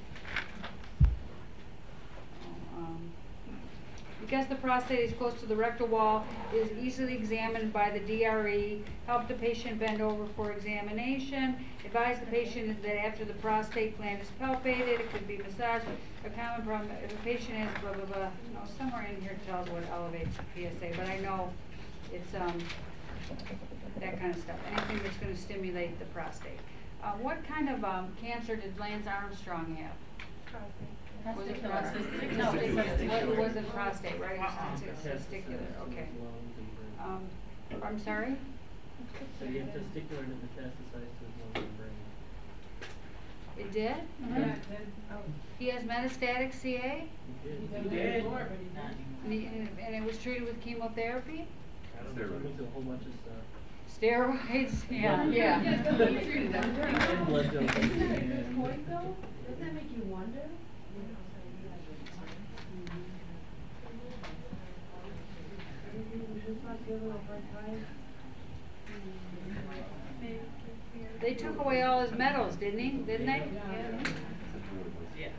Oh, um, because the prostate is close to the rectal wall, it is easily examined by the D R E. Help the patient bend over for examination. Advise the patient that after the prostate gland is palpated, it could be massaged. A common problem, if a patient has blah, blah, blah, no, somewhere in here tells what elevates the P S A, but I know it's, um, that kind of stuff. Anything that's gonna stimulate the prostate. Uh, what kind of, um, cancer did Lance Armstrong have? Was it prostate? Testicular. No, it was- Testicular. it wasn't prostate, right? It was Uh-uh. testi- testicular, okay. Lungs and brain. Um, I'm sorry? So you have testicular and it metastasized to his lungs and brain. It did? Yeah. He has metastatic C A? He did. He did. Not anymore. And, he, and and it was treated with chemotherapy? I don't know, so I went to a whole bunch of stuff. Steroids? Yeah. Blood- Yeah. And blood doping Isn't that a good and- point though? Doesn't that make you wonder? They took away all his medals, didn't he? Didn't they? Yeah.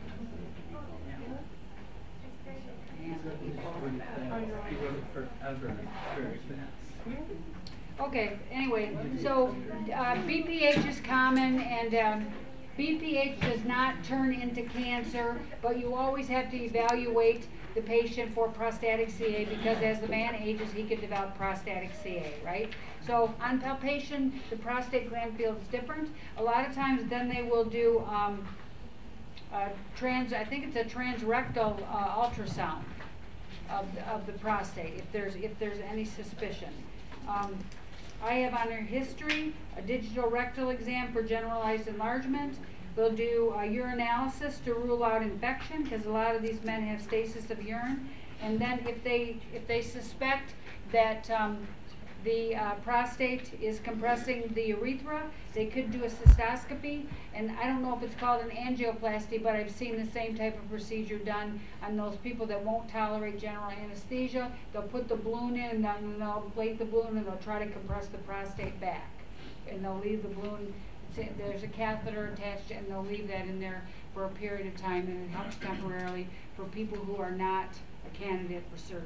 He wrote it fast. He wrote it forever, very fast. Okay, anyway, so, uh, B P H is common, and, um, B P H does not turn into cancer, but you always have to evaluate the patient for prostatic C A, because as the man ages, he can develop prostatic C A, right? So on palpation, the prostate gland feels different. A lot of times then they will do, um, uh, trans, I think it's a transrectal, uh, ultrasound of, the- of the prostate, if there's, if there's any suspicion. Um, I have on their history, a digital rectal exam for generalized enlargement. They'll do a urinalysis to rule out infection, because a lot of these men have stasis of urine. And then if they, if they suspect that, um, the uh, prostate is compressing the urethra, they could do a cystoscopy. And I don't know if it's called an angioplasty, but I've seen the same type of procedure done on those people that won't tolerate general anesthesia. They'll put the balloon in, and then they'll inflate the balloon, and they'll try to compress the prostate back. And they'll leave the balloon, there's a catheter attached, and they'll leave that in there for a period of time, and it helps temporarily for people who are not a candidate for surgery.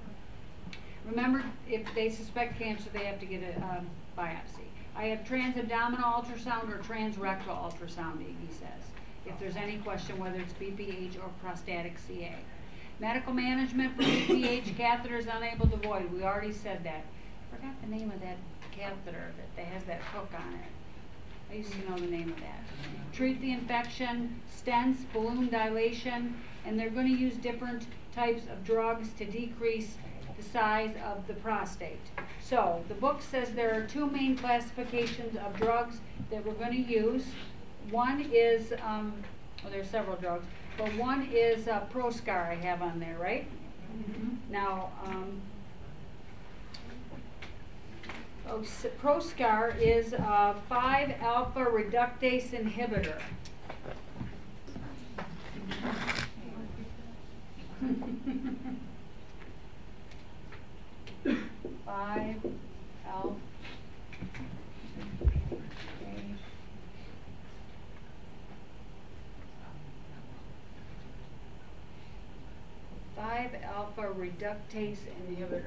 Remember, if they suspect cancer, they have to get a um, biopsy. I have trans-abdominal ultrasound or transrectal ultrasound, he says, if there's any question whether it's B P H or prostatic C A. Medical management for B P H catheters unable to void. We already said that. Forgot the name of that catheter that, that has that hook on it. I used to know the name of that. Treat the infection, stents, balloon dilation, and they're going to use different types of drugs to decrease the size of the prostate. So the book says there are two main classifications of drugs that we're going to use. One is, um, well, there's several drugs, but one is uh, Proscar I have on there, right? Mm-hmm. Now, um, oh, s- Proscar is a five alpha reductase inhibitor. five, L. five alpha reductase inhibitor.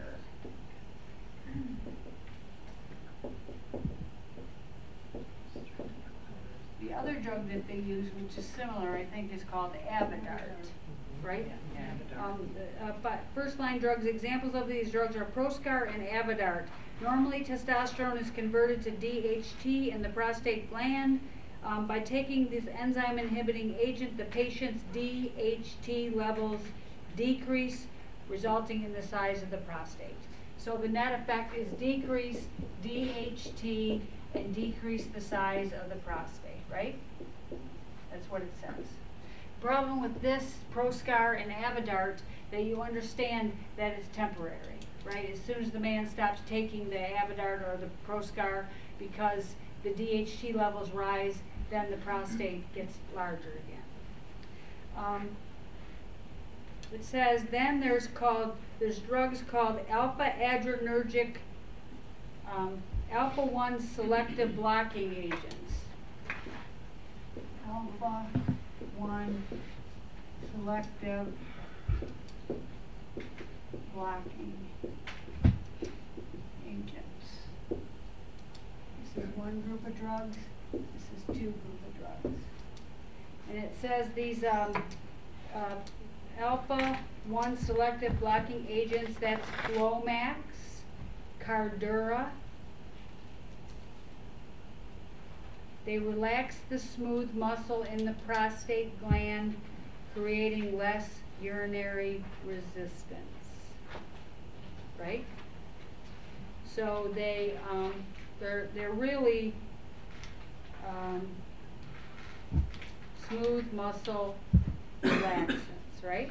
The other drug that they use, which is similar, I think, is called Avodart, right? Um, the, uh, but first line drugs, examples of these drugs are Proscar and Avodart. Normally testosterone is converted to D H T in the prostate gland. Um, by taking this enzyme inhibiting agent, the patient's D H T levels decrease, resulting in the size of the prostate. So the net effect is decrease D H T and decrease the size of the prostate, right? That's what it says. Problem with this Proscar and Avodart, that you understand that it's temporary, right? As soon as the man stops taking the Avodart or the Proscar, because the D H T levels rise, then the prostate gets larger again. Um, it says then there's called there's drugs called alpha adrenergic um, alpha one selective blocking agents. Alpha one selective blocking agents. This is one group of drugs. This is two group of drugs. And it says these um, uh, alpha one selective blocking agents, that's Flomax, Cardura. They relax the smooth muscle in the prostate gland, creating less urinary resistance. Right? So they um, they're they're really um, smooth muscle relaxants, right?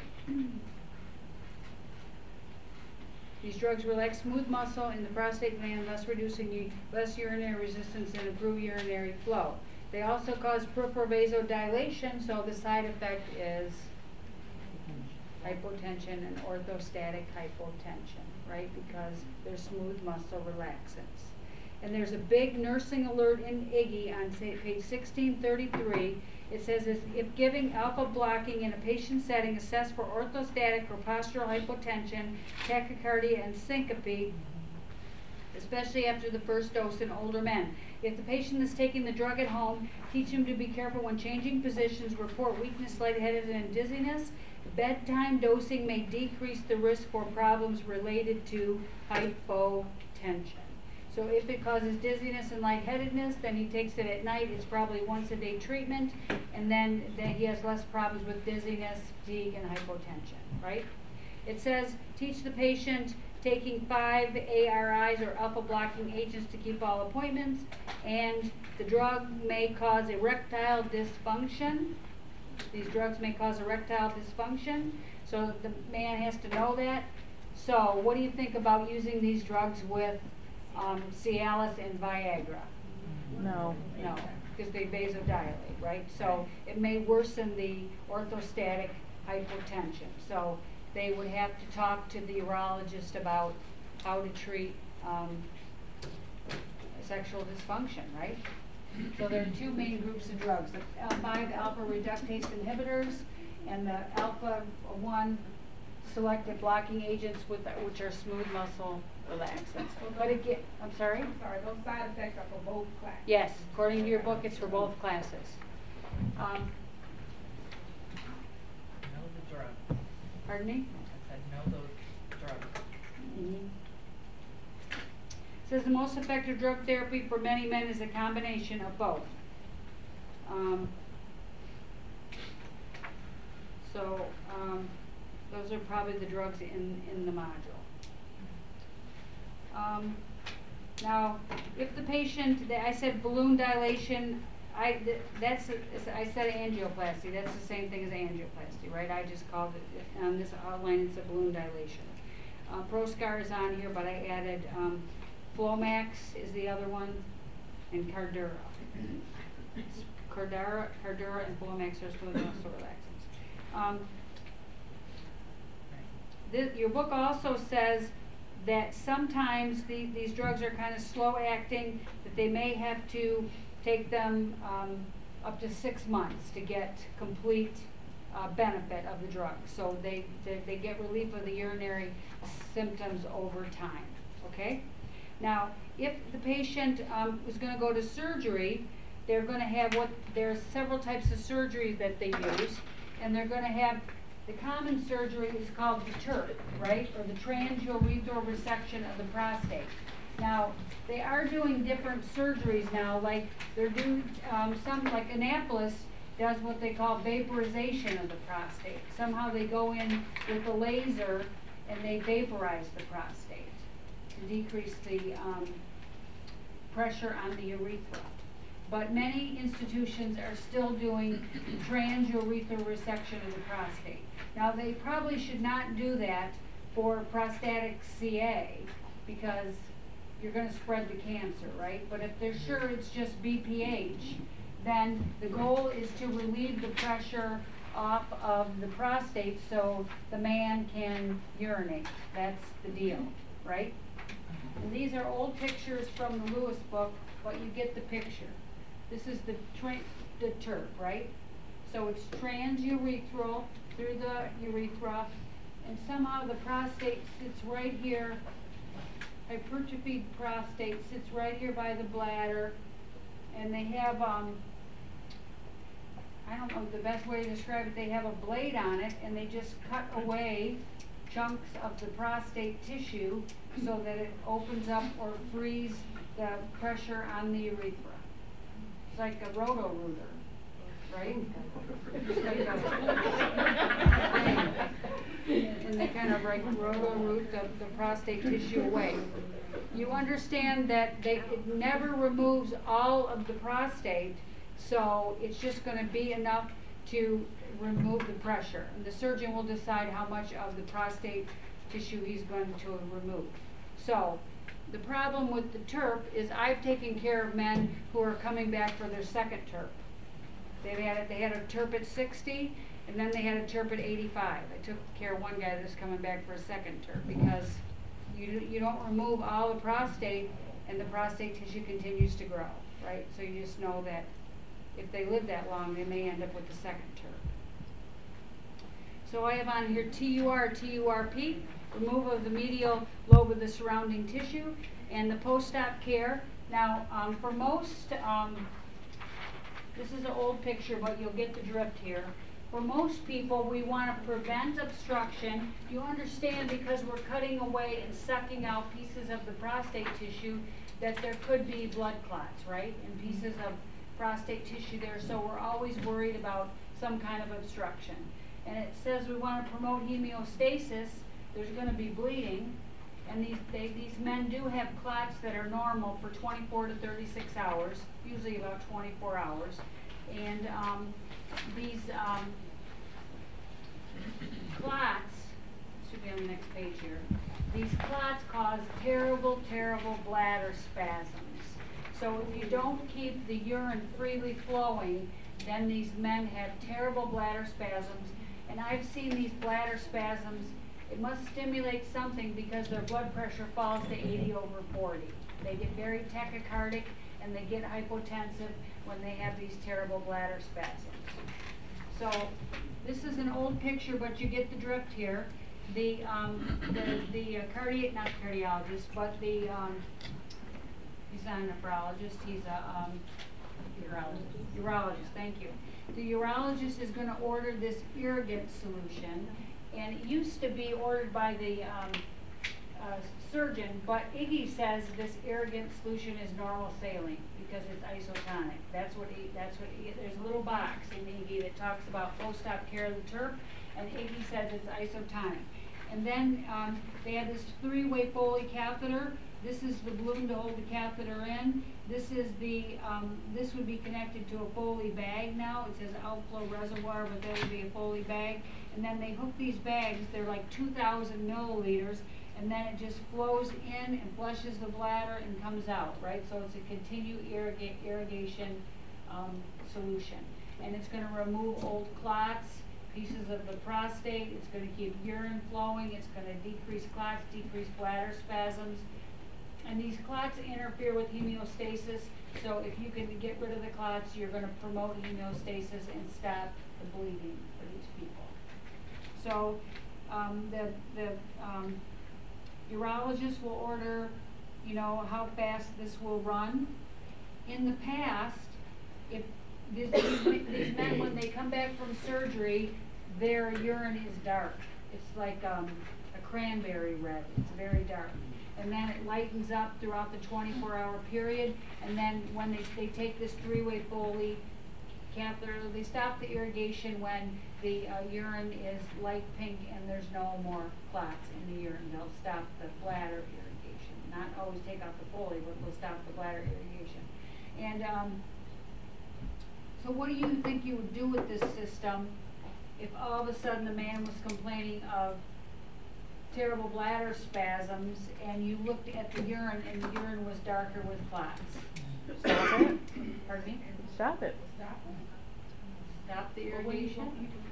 These drugs relax smooth muscle in the prostate gland, thus reducing u- less urinary resistance and improve urinary flow. They also cause peripheral vasodilation, so the side effect is hypotension and orthostatic hypotension, right? Because they're smooth muscle relaxants. And there's a big nursing alert in I G I on say, page sixteen thirty-three. It says, if giving alpha blocking in a patient setting, assess for orthostatic or postural hypotension, tachycardia, and syncope, especially after the first dose in older men. If the patient is taking the drug at home, teach him to be careful when changing positions, report weakness, lightheadedness, and dizziness. Bedtime dosing may decrease the risk for problems related to hypotension. So if it causes dizziness and lightheadedness, then he takes it at night. It's probably once a day treatment, and then, then he has less problems with dizziness, fatigue, and hypotension, right? It says, teach the patient taking five A R Is or alpha blocking agents to keep all appointments, and the drug may cause erectile dysfunction. These drugs may cause erectile dysfunction, so the man has to know that. So what do you think about using these drugs with um, Cialis and Viagra? No. No, because they vasodilate, right? So it may worsen the orthostatic hypotension. So they would have to talk to the urologist about how to treat um, sexual dysfunction, right? So there are two main groups of drugs, the five alpha reductase inhibitors and the alpha one selective blocking agents, with which are smooth muscle relaxants. But again, I'm sorry? I'm sorry, those side effects are for both classes. Yes, according to your book, it's for both classes. Um, Know the drug. pardon me? I said know those drugs. Mhm. Says the most effective drug therapy for many men is a combination of both. Um, so um, those are probably the drugs in, in the module. Um, now, if the patient, I said balloon dilation, I, th- that's, a, I said angioplasty, that's the same thing as angioplasty, right? I just called it, on this outline it's a balloon dilation. Uh, Proscar is on here, but I added um, Flomax is the other one, and Cardura. Cardura, Cardura and Flomax are smooth muscle relaxants. Um, this, your book also says that sometimes the, these drugs are kind of slow acting, that they may have to take them um, up to six months to get complete uh, benefit of the drug. So they, they, they get relief of the urinary symptoms over time, okay? Now, if the patient um, is going to go to surgery, they're going to have what, there's several types of surgeries that they use, and they're going to have, the common surgery is called the TURP, right, or the transurethral resection of the prostate. Now, they are doing different surgeries now, like they're doing, um, some, like Annapolis does what they call vaporization of the prostate. Somehow they go in with a laser and they vaporize the prostate to decrease the um, pressure on the urethra. But many institutions are still doing transurethral resection of the prostate. Now, they probably should not do that for prostatic C A because you're going to spread the cancer, right? But if they're sure it's just B P H, then the goal is to relieve the pressure off of the prostate so the man can urinate. That's the deal, right? And these are old pictures from the Lewis book, but you get the picture. This is the tra the TURP, right? So it's transurethral through the urethra, and somehow the prostate sits right here. Hypertrophied prostate sits right here by the bladder, and they have, um, I don't know the best way to describe it, they have a blade on it, and they just cut away chunks of the prostate tissue so that it opens up or frees the pressure on the urethra. It's like a roto-rooter, right? Just like a- and they kind of like roto-root the, the prostate tissue away. You understand that they, it never removes all of the prostate, so it's just going to be enough to remove the pressure. And the surgeon will decide how much of the prostate tissue he's going to remove. So, the problem with the TURP is I've taken care of men who are coming back for their second TURP. They've had it, they had a TURP at sixty, and then they had a TURP at eighty-five. I took care of one guy that's coming back for a second TURP because you, you don't remove all the prostate and the prostate tissue continues to grow, right? So you just know that if they live that long, they may end up with the second TURP. So I have on here T U R, T U R P, removal of the medial lobe of the surrounding tissue, and the post-op care. Now, um, for most, um, this is an old picture, but you'll get the drift here. For most people, we want to prevent obstruction. You understand, because we're cutting away and sucking out pieces of the prostate tissue, that there could be blood clots, right? And pieces of prostate tissue there, so we're always worried about some kind of obstruction. And it says we want to promote hemostasis. There's going to be bleeding, and these they, these men do have clots that are normal for twenty-four to thirty-six hours, usually about twenty-four hours. And um, these um, clots, should be on the next page here, these clots cause terrible, terrible bladder spasms. So if you don't keep the urine freely flowing, then these men have terrible bladder spasms. And I've seen these bladder spasms. It must stimulate something because their blood pressure falls to eighty over forty. They get very tachycardic and they get hypotensive when they have these terrible bladder spasms. So this is an old picture, but you get the drift here. The um, the the uh, cardiac, not cardiologist, but the um, he's not a nephrologist. He's a um, urologist. Urologist. Thank you. The urologist is going to order this irrigant solution. And it used to be ordered by the um, uh, surgeon, but Iggy says this irrigant solution is normal saline because it's isotonic. That's what he, that's what he, there's a little box in Iggy that talks about post-op care of the TURP, and Iggy says it's isotonic. And then um, they had this three-way Foley catheter. This is the balloon to hold the catheter in. This is the, um, this would be connected to a Foley bag now. It says outflow reservoir, but that would be a Foley bag. And then they hook these bags, they're like two thousand milliliters, and then it just flows in and flushes the bladder and comes out, right? So it's a continued irriga irrigation um, solution. And it's going to remove old clots, pieces of the prostate, it's gonna keep urine flowing, it's gonna decrease clots, decrease bladder spasms. And these clots interfere with hemostasis, so if you can get rid of the clots, you're gonna promote hemostasis and stop the bleeding for these people. So, um, the, the, um, urologist will order, you know, how fast this will run. In the past, if these, these, these men, when they come back from surgery, their urine is dark. It's like, um, a cranberry red, it's very dark. And then it lightens up throughout the twenty-four hour period, and then when they, they take this three-way Foley catheter, they stop the irrigation when the uh, urine is light pink and there's no more clots in the urine. They'll stop the bladder irrigation, not always take out the Foley, but they'll stop the bladder irrigation. And um, so what do you think you would do with this system if all of a sudden the man was complaining of terrible bladder spasms and you looked at the urine and the urine was darker with clots? Stop it. Pardon me? Stop it. Stop the irrigation?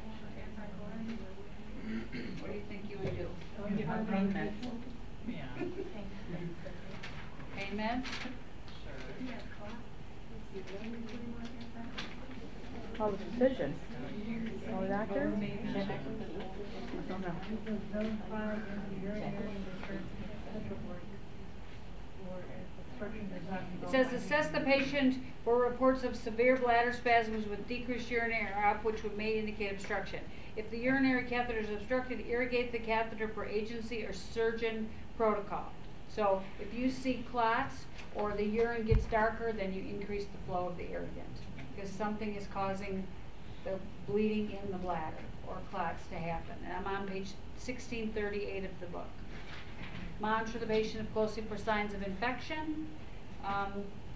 What do you think you would do? Give her pain meds. Yeah. Pain meds? Call the physician. Call the doctor. I don't know. It says assess the patient for reports of severe bladder spasms with decreased urinary output, which would may indicate obstruction. If the urinary catheter is obstructed, irrigate the catheter per agency or surgeon protocol. So if you see clots or the urine gets darker, then you increase the flow of the irrigant, because something is causing the bleeding in the bladder or clots to happen. And I'm on page sixteen thirty-eight of the book. Monitor the patient closely for signs of infection. Um,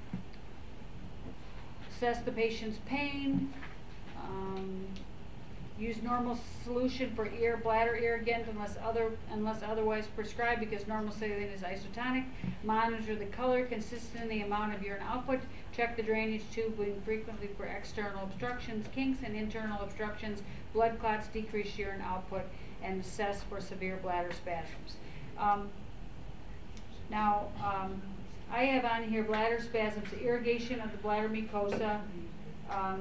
assess the patient's pain. Um, use normal solution for ear bladder irrigant unless other unless otherwise prescribed, because normal saline is isotonic. Monitor the color, consistency, and the amount of urine output. Check the drainage tubing frequently for external obstructions, kinks, and internal obstructions, blood clots, decreased urine output, and assess for severe bladder spasms. Um, Now, um, I have on here bladder spasms, irrigation of the bladder mucosa, um,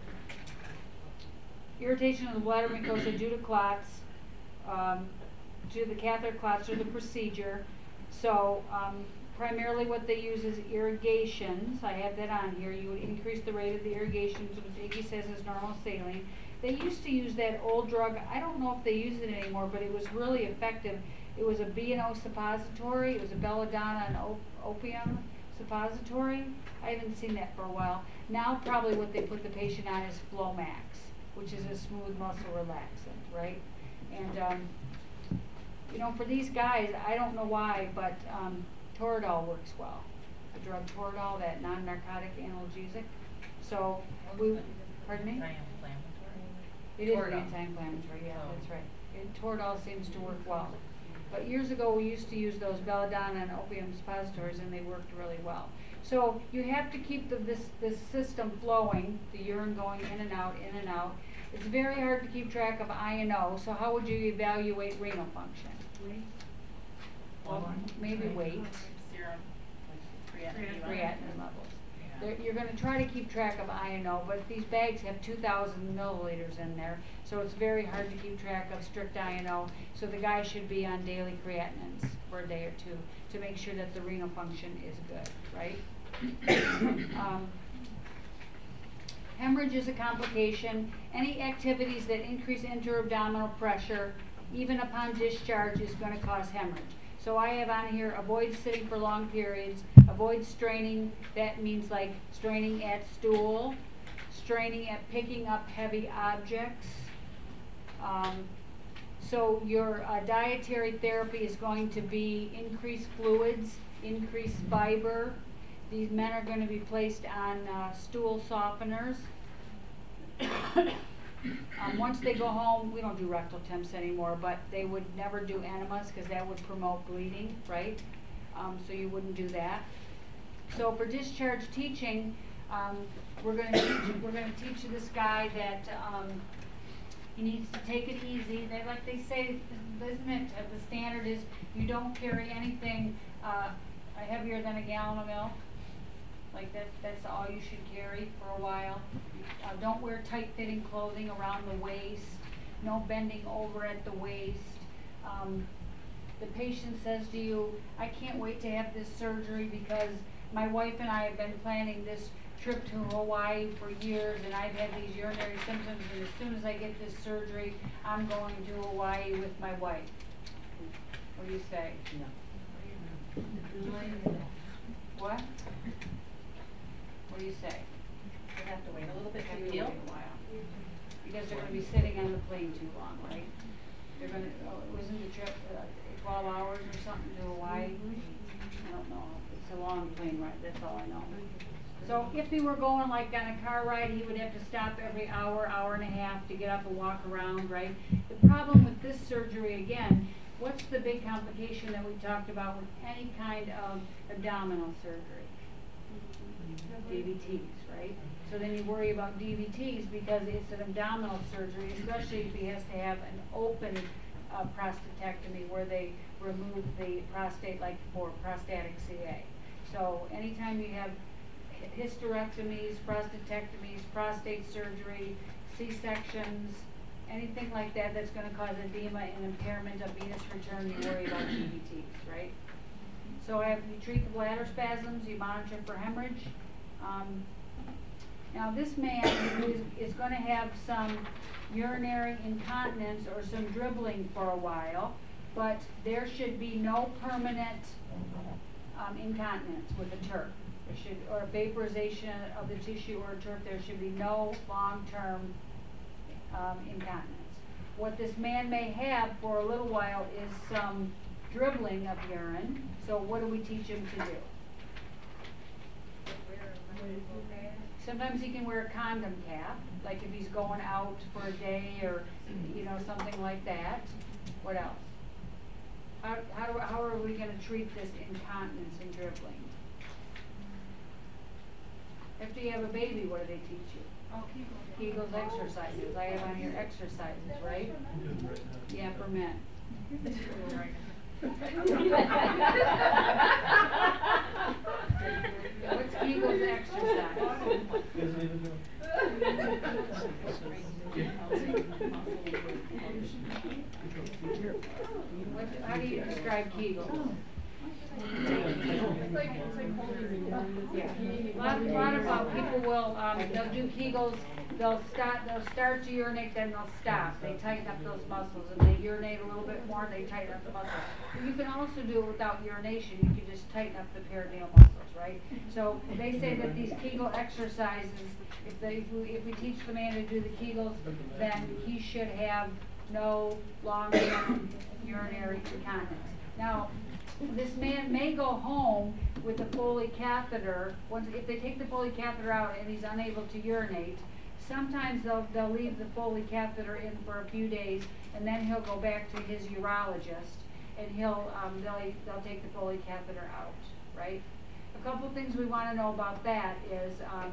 irritation of the bladder mucosa due to clots, um, due to the catheter clots or the procedure. So, um, primarily what they use is irrigations. I have that on here. You would increase the rate of the irrigations, which Iggy says is normal saline. They used to use that old drug. I don't know if they use it anymore, but it was really effective. It was a B and O suppository. It was a belladonna and op opium suppository. I haven't seen that for a while. Now probably what they put the patient on is Flomax, which is a smooth muscle relaxant, right? And, um, you know, for these guys, I don't know why, but um, Toradol works well. The drug Toradol, that non-narcotic analgesic. So, we, pardon me? It is an anti-inflammatory, yeah, Oh. that's right. It, Toradol seems to work well. But years ago, we used to use those belladonna and opium suppositories, and they worked really well. So you have to keep the, this, this system flowing, the urine going in and out, in and out. It's very hard to keep track of I and O, so how would you evaluate renal function? Well, maybe weight, Serum, creatinine. creatinine levels. Yeah. They're, you're gonna try to keep track of I and O, but these bags have two thousand milliliters in there, so it's very hard to keep track of strict I and O. So the guy should be on daily creatinines for a day or two to make sure that the renal function is good, right? um, hemorrhage is a complication. Any activities that increase intra-abdominal pressure, even upon discharge, is gonna cause hemorrhage. So I have on here, avoid sitting for long periods, avoid straining. That means like straining at stool, straining at picking up heavy objects. Um, so your uh, dietary therapy is going to be increased fluids, increased fiber. These men are going to be placed on uh, stool softeners. Um, once they go home, we don't do rectal temps anymore, but they would never do enemas because that would promote bleeding, right? Um, so you wouldn't do that. So for discharge teaching, um, we're going to teach, we're going to teach this guy that um, he needs to take it easy. They, like they say, isn't it, uh, the standard is you don't carry anything, uh, heavier than a gallon of milk. Like that, that's all you should carry for a while. Uh, don't wear tight-fitting clothing around the waist. No bending over at the waist. Um, the patient says to you, I can't wait to have this surgery because my wife and I have been planning this trip to Hawaii for years, and I've had these urinary symptoms, and as soon as I get this surgery, I'm going to Hawaii with my wife. What do you say? What? What do you say? We'd have to wait a little bit Have to to heal. wait a while. Because they're gonna be sitting on the plane too long, right? They're gonna, oh, wasn't the trip, uh, twelve hours or something to Hawaii? I don't know, it's a long plane ride, that's all I know. So if he were going like on a car ride, he would have to stop every hour, hour and a half to get up and walk around, right? The problem with this surgery, again, what's the big complication that we talked about with any kind of abdominal surgery? D V Ts, right? So then you worry about D V Ts because it's an abdominal surgery, especially if he has to have an open uh, prostatectomy where they remove the prostate, like for prostatic C A. So anytime you have hysterectomies, prostatectomies, prostate surgery, C-sections, anything like that that's going to cause edema and impairment of venous return, you worry about D V Ts, right? So I have, you treat the bladder spasms, you monitor for hemorrhage. Um, now this man is, is going to have some urinary incontinence or some dribbling for a while, but there should be no permanent um, incontinence with a TURP. There should, or vaporization of the tissue or a TURP, there should be no long-term um, incontinence. What this man may have for a little while is some dribbling of urine. So what do we teach him to do? Sometimes he can wear a condom cap, like if he's going out for a day or, you know, something like that. What else? How, how, do, how are we going to treat this incontinence and dribbling? After you have a baby, what do they teach you? Oh, Kegels. Kegels exercises. I have on here exercises, right? Yeah, for men. What's Kegels exercise? What, how do you describe Kegels? It's like, it's like holding Yeah. A lot, a lot of uh, people will, um, they'll do Kegels, they'll start, they'll start to urinate, then they'll stop. They tighten up those muscles, and they urinate a little bit more, and they tighten up the muscles. But you can also do it without urination. You can just tighten up the perineal muscles, right? So they say that these Kegel exercises, if they, if we, if we teach the man to do the Kegels, then he should have no long-term urinary incontinence. Now, this man may go home with a Foley catheter. Once, if they take the Foley catheter out and he's unable to urinate, sometimes they'll, they'll leave the Foley catheter in for a few days, and then he'll go back to his urologist, and he'll, um, they'll, they'll take the Foley catheter out, right? A couple things we want to know about that is, um,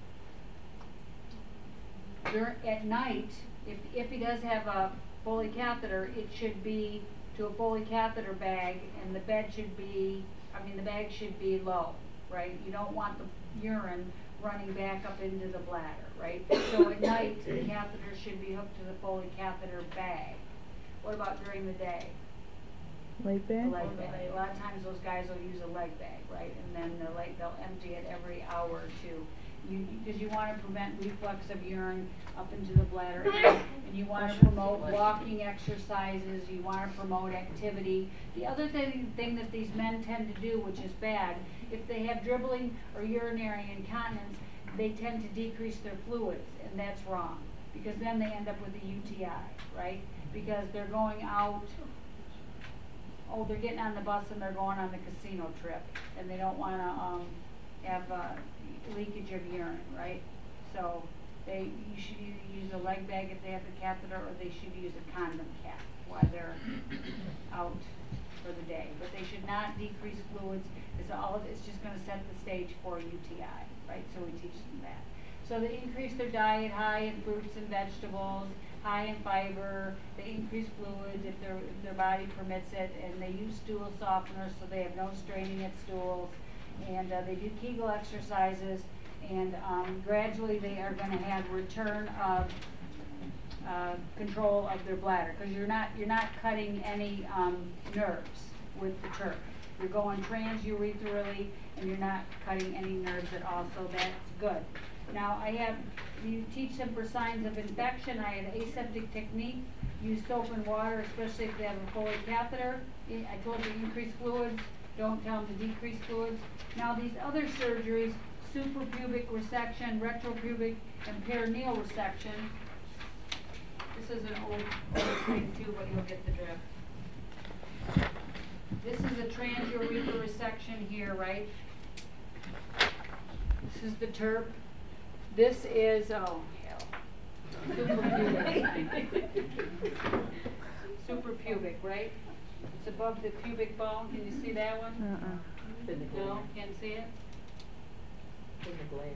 dur- at night, if, if he does have a Foley catheter, it should be to a Foley catheter bag, and the bed should be, I mean, the bag should be low, right? You don't want the urine running back up into the bladder, right? So at night, the catheter should be hooked to the Foley catheter bag. What about during the day? Leg The bag? leg bag. A lot of times those guys will use a leg bag, right? And then the leg, they'll empty it every hour or two. You, because you want to prevent reflux of urine up into the bladder, and you want to promote walking exercises, you want to promote activity. The other thing, thing that these men tend to do, which is bad, if they have dribbling or urinary incontinence, they tend to decrease their fluids, and that's wrong, because then they end up with a U T I, right? Because they're going out, oh, they're getting on the bus and they're going on the casino trip, and they don't want to um, have uh, leakage of urine, right? So they, you should use a leg bag if they have the catheter, or they should use a condom cap while they're out for the day. But they should not decrease fluids. It's all, it's just going to set the stage for U T I, right? So we teach them that. So they increase their diet high in fruits and vegetables. high in fiber, they increase fluids if their, if their body permits it, and they use stool softeners so they have no straining at stools. And, uh, they do Kegel exercises, and, um, gradually they are gonna have return of, uh, control of their bladder, cause you're not, you're not cutting any, um, nerves with the TURP. You're going transurethral, and you're not cutting any nerves at all, so that's good. Now, I have, you teach them for signs of infection. I have aseptic technique. Use soap and water, especially if they have a Foley catheter. I I told you increase fluids, don't tell them to decrease fluids. Now, these other surgeries, suprapubic resection, retropubic, and perineal resection. This is an old, old thing too, but you'll get the drift. This is a transurethral resection here, right? This is the TURP. This is, oh, hell. Suprapubic. Suprapubic, right? It's above the pubic bone. Can you see that one? Uh-uh. No, can't see it? In the glare.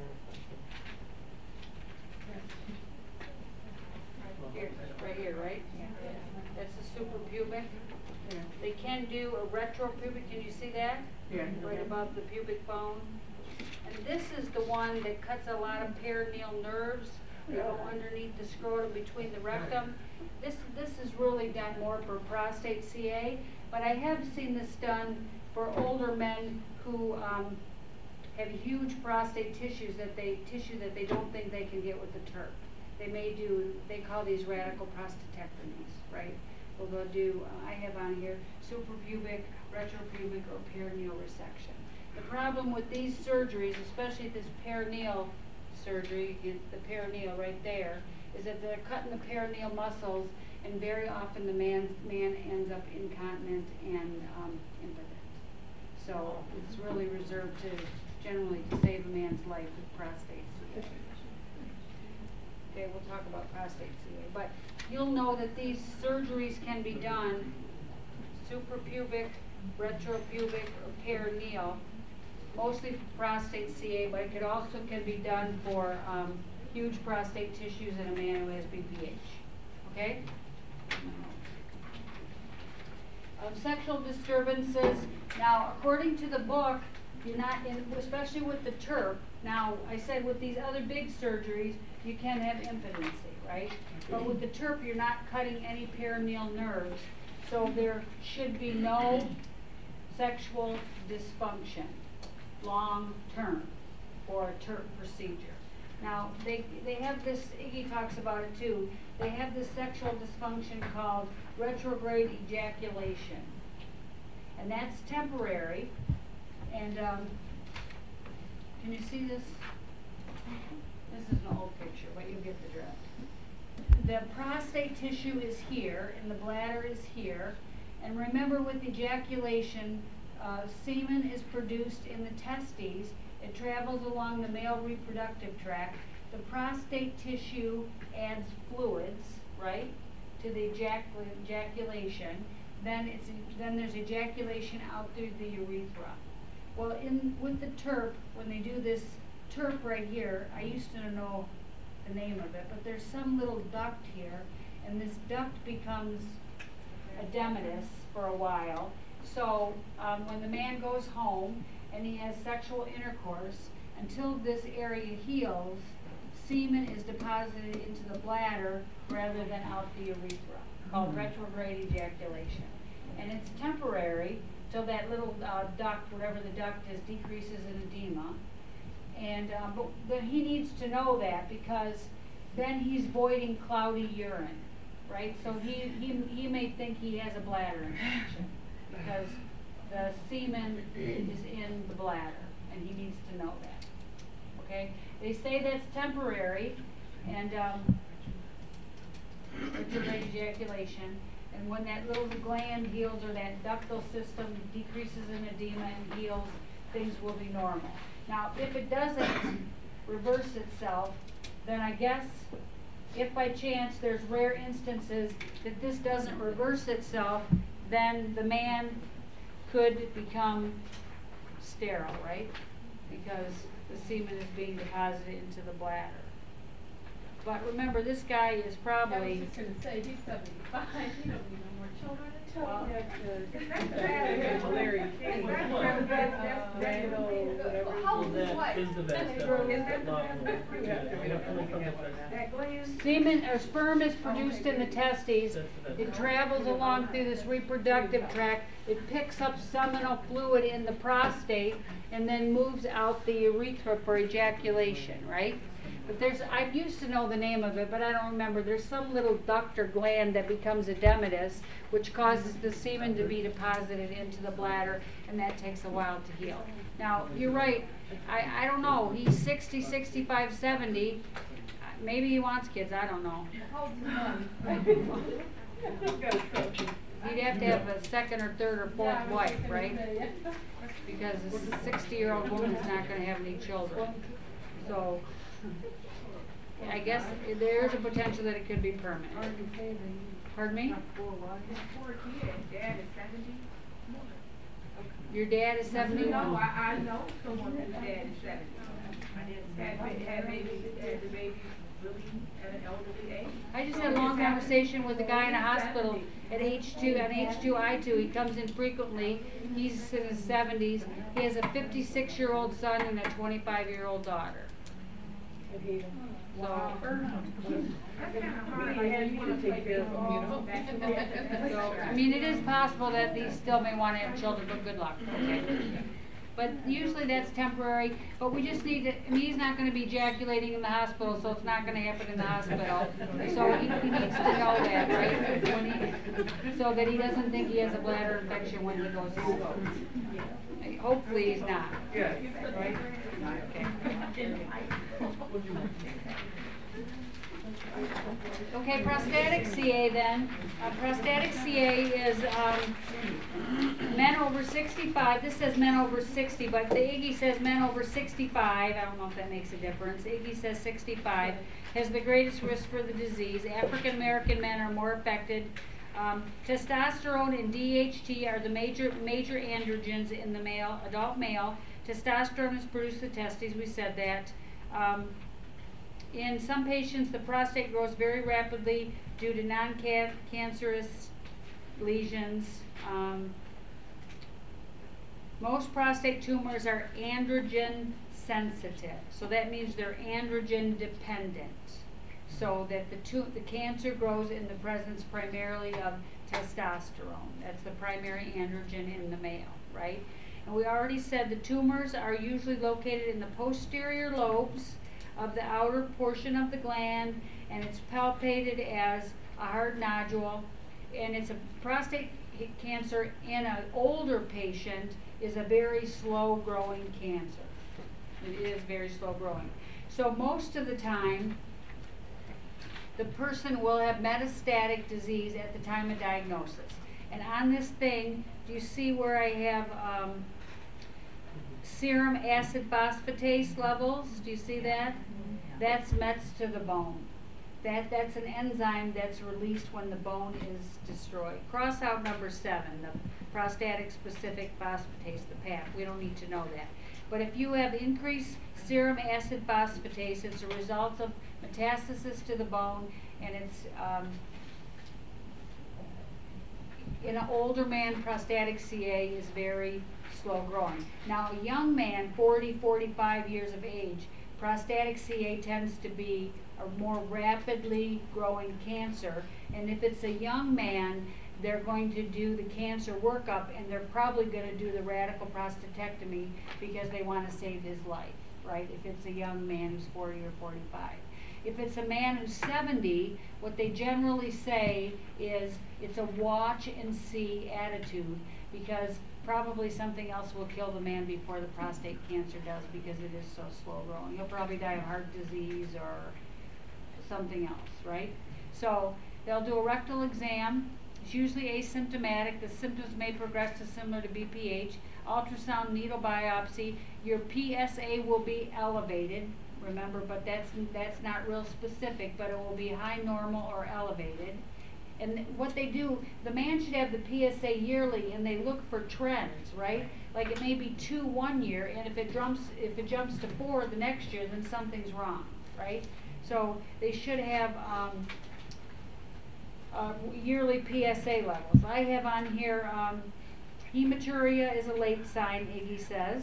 Here, right here, right? That's the suprapubic. They can do a retropubic, can you see that? Yeah. Right above the pubic bone. And this is the one that cuts a lot of perineal nerves, that go underneath the scrotum between the rectum. This, this is really done more for prostate C A, but I have seen this done for older men who, um, have huge prostate tissues that they, tissue that they don't think they can get with the TURP. They may do, they call these radical prostatectomies, right? Well, they'll do, uh, I have on here, suprapubic, retropubic, or perineal resection. The problem with these surgeries, especially this perineal surgery, is the perineal right there, is that they're cutting the perineal muscles, and very often the man, man ends up incontinent and um, impotent. So it's really reserved to, generally, to save a man's life with prostate C A. Okay, we'll talk about prostate C A, but you'll know that these surgeries can be done suprapubic, retropubic, or perineal, mostly for prostate C A, but it could also can be done for um, huge prostate tissues in a man who has B P H. Okay? Um, sexual disturbances. Now, according to the book, you're not in, especially with the TURP. Now, I said with these other big surgeries, you can have impotency, right? But with the TURP, you're not cutting any perineal nerves, so there should be no sexual dysfunction long term for a TURP procedure. Now, they, they have this, Iggy talks about it too, they have this sexual dysfunction called retrograde ejaculation. And that's temporary, and um, can you see this? This is an old picture, but you'll get the drift. The prostate tissue is here, and the bladder is here. And remember, with ejaculation, uh, semen is produced in the testes. It travels along the male reproductive tract. The prostate tissue adds fluids, right, to the ejacul ejaculation. Then it's then there's ejaculation out through the urethra. Well, in with the TURP, when they do this TURP right here, I used to know the name of it, but there's some little duct here, and this duct becomes edematous for a while. So um, when the man goes home and he has sexual intercourse, until this area heals, semen is deposited into the bladder rather than out the urethra, called mm-hmm. retrograde ejaculation. And it's temporary till that little uh, duct, whatever the duct is, decreases in edema. And uh, but then he needs to know that, because then he's voiding cloudy urine, right? So he, he, he may think he has a bladder infection because the semen is in the bladder, and he needs to know that, okay? They say that's temporary, and um, retrograde ejaculation, and when that little gland heals, or that ductal system decreases in edema and heals, things will be normal. Now, if it doesn't reverse itself, then I guess if by chance there's rare instances that this doesn't reverse itself, then the man could become sterile, right? Because the semen is being deposited into the bladder. But remember, this guy is I was probably, just gonna say, he's seventy-five, he don't need no more children until. Well, That's bad. Larry. That's bad. That's- that's- Randall, whatever. How old is That what? is the best Is stuff. that the Lot best? one. We have to- we have to look at that. That gland? semen or sperm is produced in the testes. That's the best. It travels along through this reproductive tract. It picks up seminal fluid in the prostate and then moves out the urethra for ejaculation, right? But there's, I used to know the name of it, but I don't remember. There's some little duct or gland that becomes edematous, which causes the semen to be deposited into the bladder, and that takes a while to heal. Now, you're right. I, I don't know. He's sixty, sixty-five, seventy. Maybe he wants kids. I don't know. How old is mom? He'd have to have a second or third or fourth Yeah, I was wife, just gonna right? say, yeah. Because a sixty-year-old woman is not gonna have any children. So, I guess there's a potential that it could be permanent. Pardon me? Poor kid, dad is seventy. Your dad is seventy-one? No, I, I know someone whose dad is seventy. Had, ba- had baby, had the baby really at an elderly age. I just had a long conversation with a guy in a hospital at H two, on H two I two. He comes in frequently. He's in his seventies. He has a fifty-six-year-old son and a twenty-five-year-old daughter. So, That's kinda hard, like, you wanna take care of them, you know? Back to back. so, I mean, it is possible that these still may wanna have children, but good luck, okay? But usually that's temporary, but we just need to, I mean, he's not gonna be ejaculating in the hospital, so it's not gonna happen in the hospital. So he, he needs to know that, right? When he, so that he doesn't think he has a bladder infection when he goes home. Hopefully he's not. Yeah. Right? Okay. Okay, prostatic C A then. Uh, prostatic C A is um, men over sixty-five. This says men over sixty, but the I G I says men over sixty-five. I don't know if that makes a difference. I G I says sixty-five has the greatest risk for the disease. African American men are more affected. Um, testosterone and D H T are the major major androgens in the male, adult male. Testosterone is produced in the testes. We said that. Um, In some patients, the prostate grows very rapidly due to non-cancerous lesions. Um, most prostate tumors are androgen sensitive, so that means they're androgen dependent. So that the, tu- the cancer grows in the presence primarily of testosterone. That's the primary androgen in the male, right? And we already said the tumors are usually located in the posterior lobes of the outer portion of the gland, and it's palpated as a hard nodule, and it's a prostate cancer in an older patient is a very slow growing cancer. It is very slow growing. So most of the time, the person will have metastatic disease at the time of diagnosis. And on this thing, do you see where I have um, serum acid phosphatase levels? Do you see that? That's mets to the bone. That, that's an enzyme that's released when the bone is destroyed. Cross out number seven, the prostatic specific phosphatase, the P A P. We don't need to know that. But if you have increased serum acid phosphatase, it's a result of metastasis to the bone, and it's um, in an older man, prostatic C A is very slow growing. Now, a young man, forty, forty-five years of age, prostatic C A tends to be a more rapidly growing cancer, and if it's a young man, they're going to do the cancer workup, and they're probably going to do the radical prostatectomy because they want to save his life, right? If it's a young man who's forty or forty-five. If it's a man who's seventy, what they generally say is it's a watch and see attitude, because probably something else will kill the man before the prostate cancer does, because it is so slow growing. He'll probably die of heart disease or something else, right? So they'll do a rectal exam. It's usually asymptomatic. The symptoms may progress to similar to B P H. Ultrasound, needle biopsy. Your P S A will be elevated, remember, but that's that's not real specific, but it will be high, normal, or elevated. And what they do, the man should have the P S A yearly, and they look for trends, right? Like it may be two one year, and if it jumps if it jumps to four the next year, then something's wrong, right? So they should have, um, uh, yearly P S A levels. I have on here, um, hematuria is a late sign, Iggy says.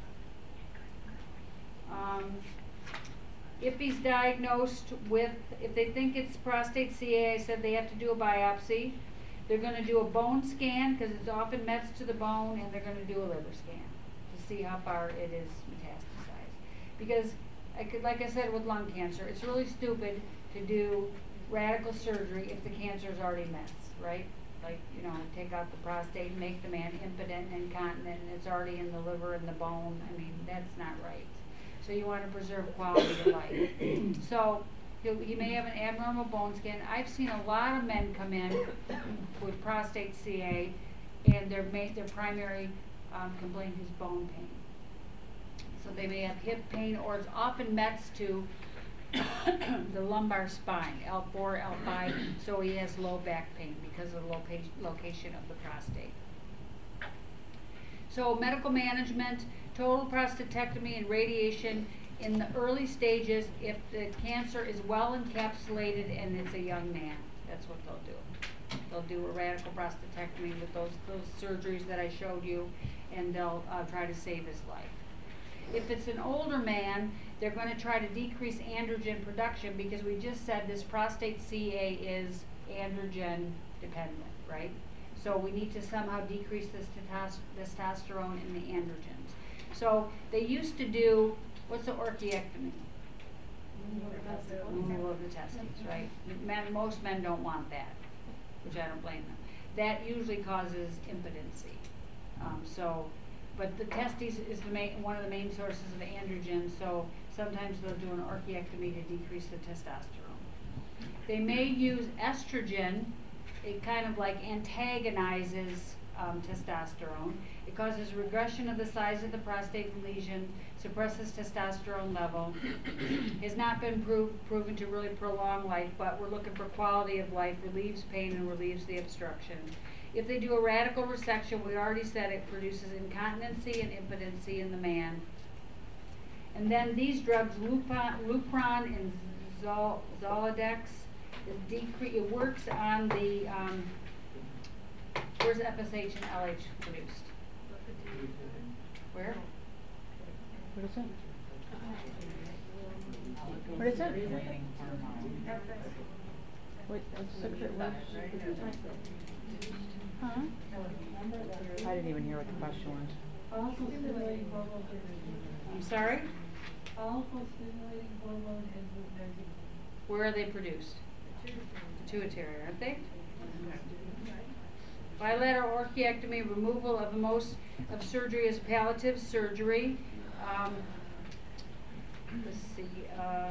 Um, if he's diagnosed with, if they think it's prostate C A, I said they have to do a biopsy. They're gonna do a bone scan, cause it's often mets to the bone, and they're gonna do a liver scan to see how far it is metastasized. Because, I could, like I said with lung cancer, it's really stupid to do radical surgery if the cancer's already mets, right? Like, you know, take out the prostate and make the man impotent and incontinent, and it's already in the liver and the bone. I mean, that's not right. So you want to preserve quality of life. So he he may have an abnormal bone scan. I've seen a lot of men come in with prostate C A, and their ma- their primary um, complaint is bone pain. So they may have hip pain, or it's often mets to the lumbar spine, L four, L five, so he has low back pain because of the loca- location of the prostate. So medical management, total prostatectomy and radiation in the early stages if the cancer is well encapsulated and it's a young man. That's what they'll do. They'll do a radical prostatectomy with those, those surgeries that I showed you, and they'll uh, try to save his life. If it's an older man, they're going to try to decrease androgen production, because we just said this prostate C A is androgen dependent, right? So we need to somehow decrease this tetos- testosterone in the androgens. So they used to do, what's the orchiectomy? Removal of the testes, right? Men, most men don't want that, which I don't blame them. That usually causes impotency. Um, so, but the testes is the main, one of the main sources of androgen, so sometimes they'll do an orchiectomy to decrease the testosterone. They may use estrogen. It kind of like antagonizes um, testosterone. It causes regression of the size of the prostate lesion, suppresses testosterone level. Has not been prov- proven to really prolong life, but we're looking for quality of life, relieves pain and relieves the obstruction. If they do a radical resection, we already said it produces incontinency and impotency in the man. And then these drugs, Lupron, Lupron and Zol, Zoladex, it, decre- it works on the, um, where's F S H and L H produced? Where? What is it? What is it? Regulating hormone. What, what's the, what? Huh? I didn't even hear what the question was. Also stimulating hormone is, I'm sorry? also stimulating hormone is, Where are they produced? Pituitary, aren't they? Bilateral orchiectomy, removal of most of surgery is palliative surgery. Um, let's see. Uh,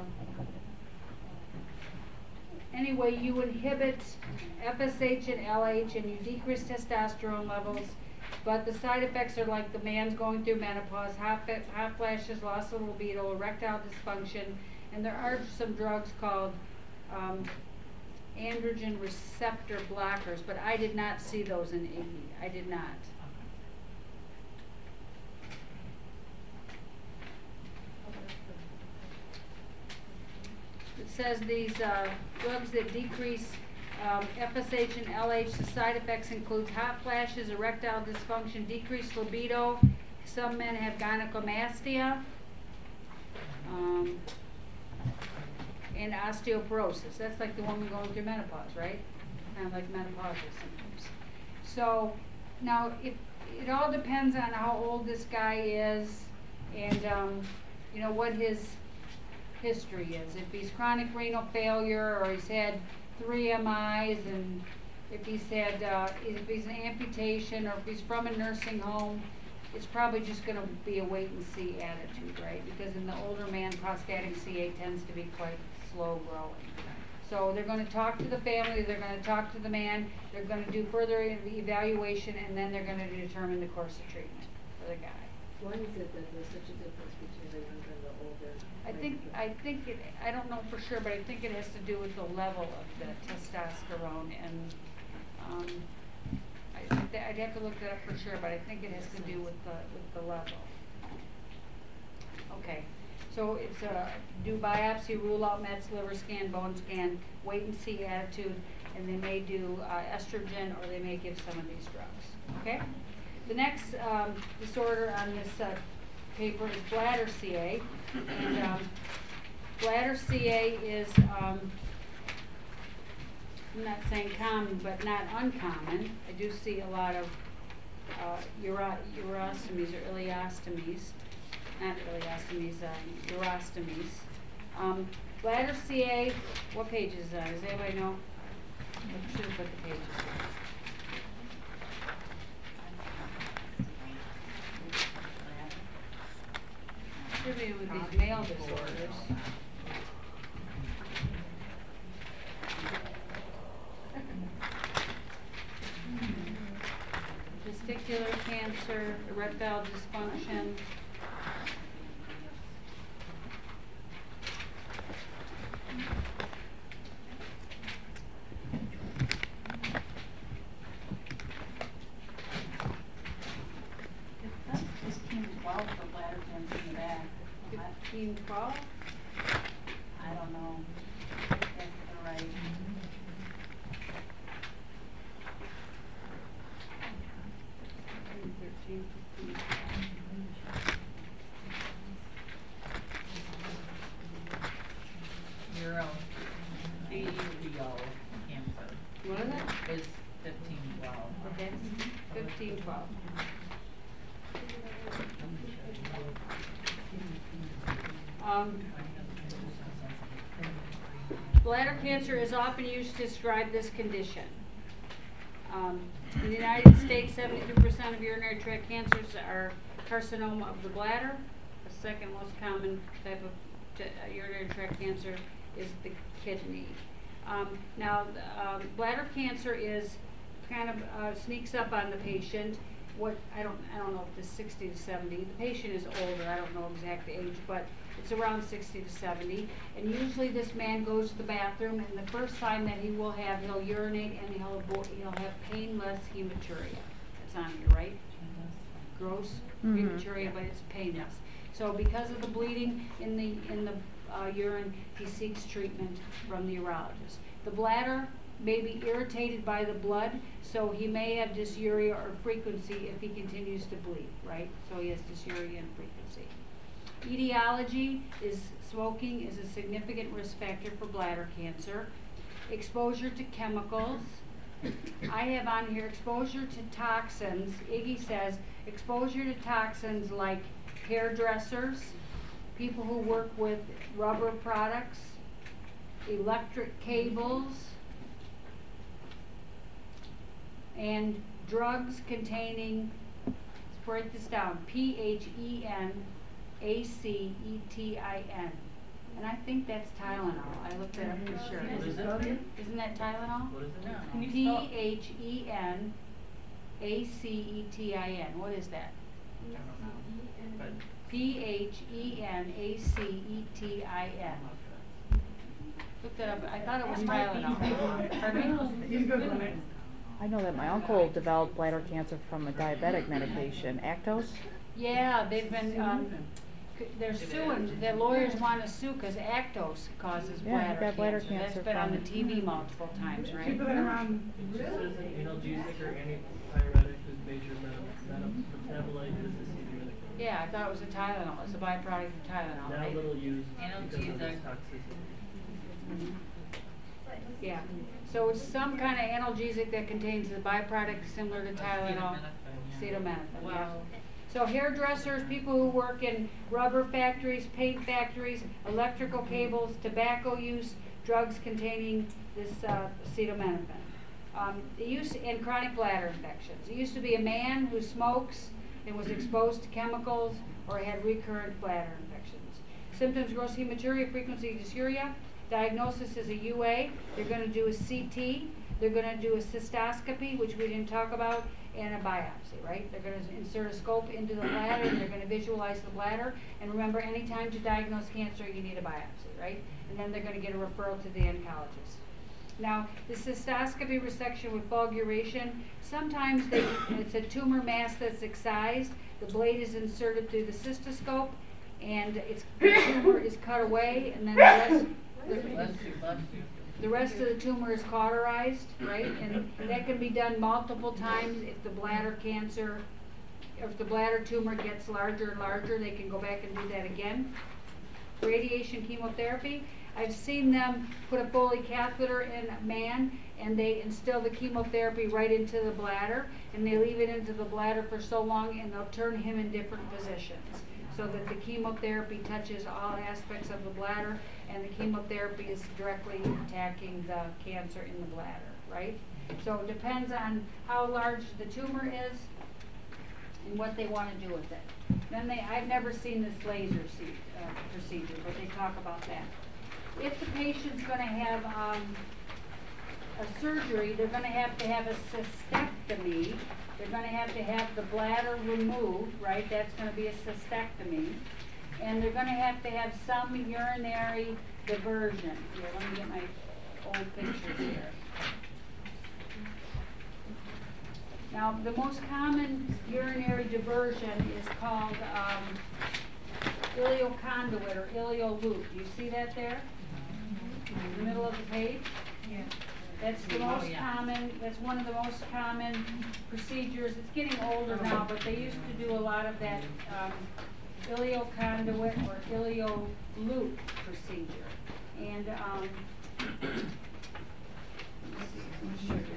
anyway, you inhibit F S H and L H, and you decrease testosterone levels. But the side effects are like the man's going through menopause, hot, hot flashes, loss of libido, erectile dysfunction, and there are some drugs called um, androgen receptor blockers, but I did not see those in Iggy. I did not. It says these uh, drugs that decrease um, F S H and L H, the side effects include hot flashes, erectile dysfunction, decreased libido. Some men have gynecomastia. Um, and osteoporosis. That's like the woman going through menopause, right? Kind of like menopausal symptoms. So now if it all depends on how old this guy is, and um, you know what his history is. If he's chronic renal failure, or he's had three M Is, and if he's had uh, if he's an amputation, or if he's from a nursing home, it's probably just going to be a wait and see attitude, right? Because in the older man, prostatic C A tends to be quite slow growing. So they're going to talk to the family, they're going to talk to the man, they're going to do further evaluation, and then they're going to determine the course of treatment for the guy. Why is it that there's such a difference between the younger and the older? I think, I think it, I don't know for sure, but I think it has to do with the level of the testosterone, and um, I, I'd have to look that up for sure, but I think it has to do with the, with the level. Okay, So it's a do biopsy, rule out mets, liver scan, bone scan, wait and see attitude, and they may do uh, estrogen or they may give some of these drugs, okay? The next um, disorder on this uh, paper is bladder C A, and um, bladder C A is, um, I'm not saying common, but not uncommon. I do see a lot of uh, uro urostomies or ileostomies, not ileostomies, um, urostomies. Um, bladder C A, what page is that? Does anybody know? I should have put the pages. Should be with these male disorders. Testicular cancer, erectile dysfunction. That's fifteen twelve for bladder cancer in the back. Fifteen twelve? I don't know. That's the right. Thirteen, fifteen. Uro, ureal cancer What is it? is fifteen twelve. Okay, fifteen twelve. Um, bladder cancer is often used to describe this condition. Um, in the United States, seventy-two percent of urinary tract cancers are carcinoma of the bladder. The second most common type of t- uh, urinary tract cancer is the kidney. Um, now, um, bladder cancer is kind of uh, sneaks up on the patient. What I don't I don't know if it's sixty to seventy. The patient is older. I don't know exact age, but it's around sixty to seventy. And usually this man goes to the bathroom, and the first sign that he will have, he'll urinate and he'll abo- he'll have painless hematuria. That's on here, right? Gross Mhm. hematuria, but it's painless. So because of the bleeding in the in the uh, urine, he seeks treatment from the urologist. The bladder may be irritated by the blood, so he may have dysuria or frequency if he continues to bleed, right? So he has dysuria and frequency. Etiology is smoking is a significant risk factor for bladder cancer. Exposure to chemicals. I have on here exposure to toxins. Iggy says exposure to toxins like hairdressers, people who work with rubber products, electric cables, and drugs containing, let's write this down, P H E N A C E T I N. And I think that's Tylenol. I looked that up for sure. What is it? Isn't that Tylenol? What is it? No. Can you P spell- H E N A C E T I N. What is that? But- P H E N A C E T I N. Looked that up. I thought it was Tylenol. Pardon me? I know that my uncle developed bladder cancer from a diabetic medication, Actos. Yeah, they've been, um, c- they're suing, the lawyers wanna sue because Actos causes Yeah, he bladder got bladder cancer. That's cancer been on the from- T V multiple times, right? People that are on, It just says an analgesic or antipyretic whose major meta- meta- metabolite is acetaminophen. Yeah, I thought it was a Tylenol. It's a byproduct of Tylenol, Now right? little used because of its Analgesic. toxicity. Yeah, so it's some kind of analgesic that contains a byproduct similar to Tylenol. Acetaminophen, yeah. Wow. So hairdressers, people who work in rubber factories, paint factories, electrical cables, tobacco use, drugs containing this uh, acetaminophen. Um, it used and chronic bladder infections. It used to be a man who smokes and was exposed to chemicals or had recurrent bladder infections. Symptoms: gross hematuria, frequency dysuria. Diagnosis is a U A. They're going to do a C T. They're going to do a cystoscopy, which we didn't talk about, and a biopsy, right? They're going to insert a scope into the bladder, and they're going to visualize the bladder. And remember, anytime to diagnose cancer, you need a biopsy, right? And then they're going to get a referral to the oncologist. Now, the cystoscopy resection with fulguration, sometimes they, it's a tumor mass that's excised. The blade is inserted through the cystoscope, and it's, the tumor is cut away, and then the rest, the, Bless you, bless you. the rest of the tumor is cauterized, right? And that can be done multiple times if the bladder cancer, if the bladder tumor gets larger and larger, they can go back and do that again. Radiation chemotherapy, I've seen them put a Foley catheter in a man, and they instill the chemotherapy right into the bladder, and they leave it into the bladder for so long, and they'll turn him in different positions, so that the chemotherapy touches all aspects of the bladder, and the chemotherapy is directly attacking the cancer in the bladder, right? So it depends on how large the tumor is and what they want to do with it. Then they, I've never seen this laser se- uh, procedure, but they talk about that. If the patient's going to have um, a surgery, they're going to have to have a cystectomy. They're going to have to have the bladder removed, right? That's going to be a cystectomy. And they're going to have to have some urinary diversion. Here, let me get my old pictures here. Now, the most common urinary diversion is called um, ileoconduit or ileoloop. Do you see that there? In the middle of the page? Yeah. That's the Oh, most yeah. common, that's one of the most common procedures. It's getting older now, but they used to do a lot of that um, ileoconduit or ileoloop procedure. And, um, let me see, let me show you.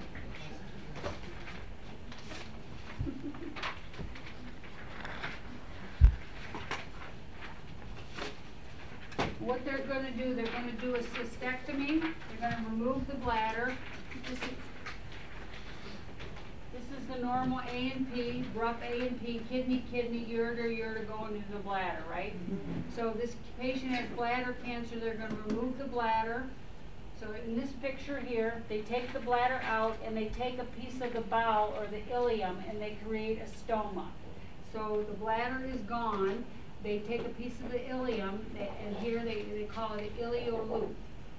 What they're gonna do, they're gonna do a cystectomy, they're gonna remove the bladder. This is, this is the normal A and P, rough A and P, kidney, kidney, ureter, ureter going into the bladder, right? So this patient has bladder cancer, they're gonna remove the bladder. So in this picture here, they take the bladder out and they take a piece of the bowel or the ileum and they create a stoma. So the bladder is gone. They take a piece of the ileum, they, and here they, they call it an ileoloop.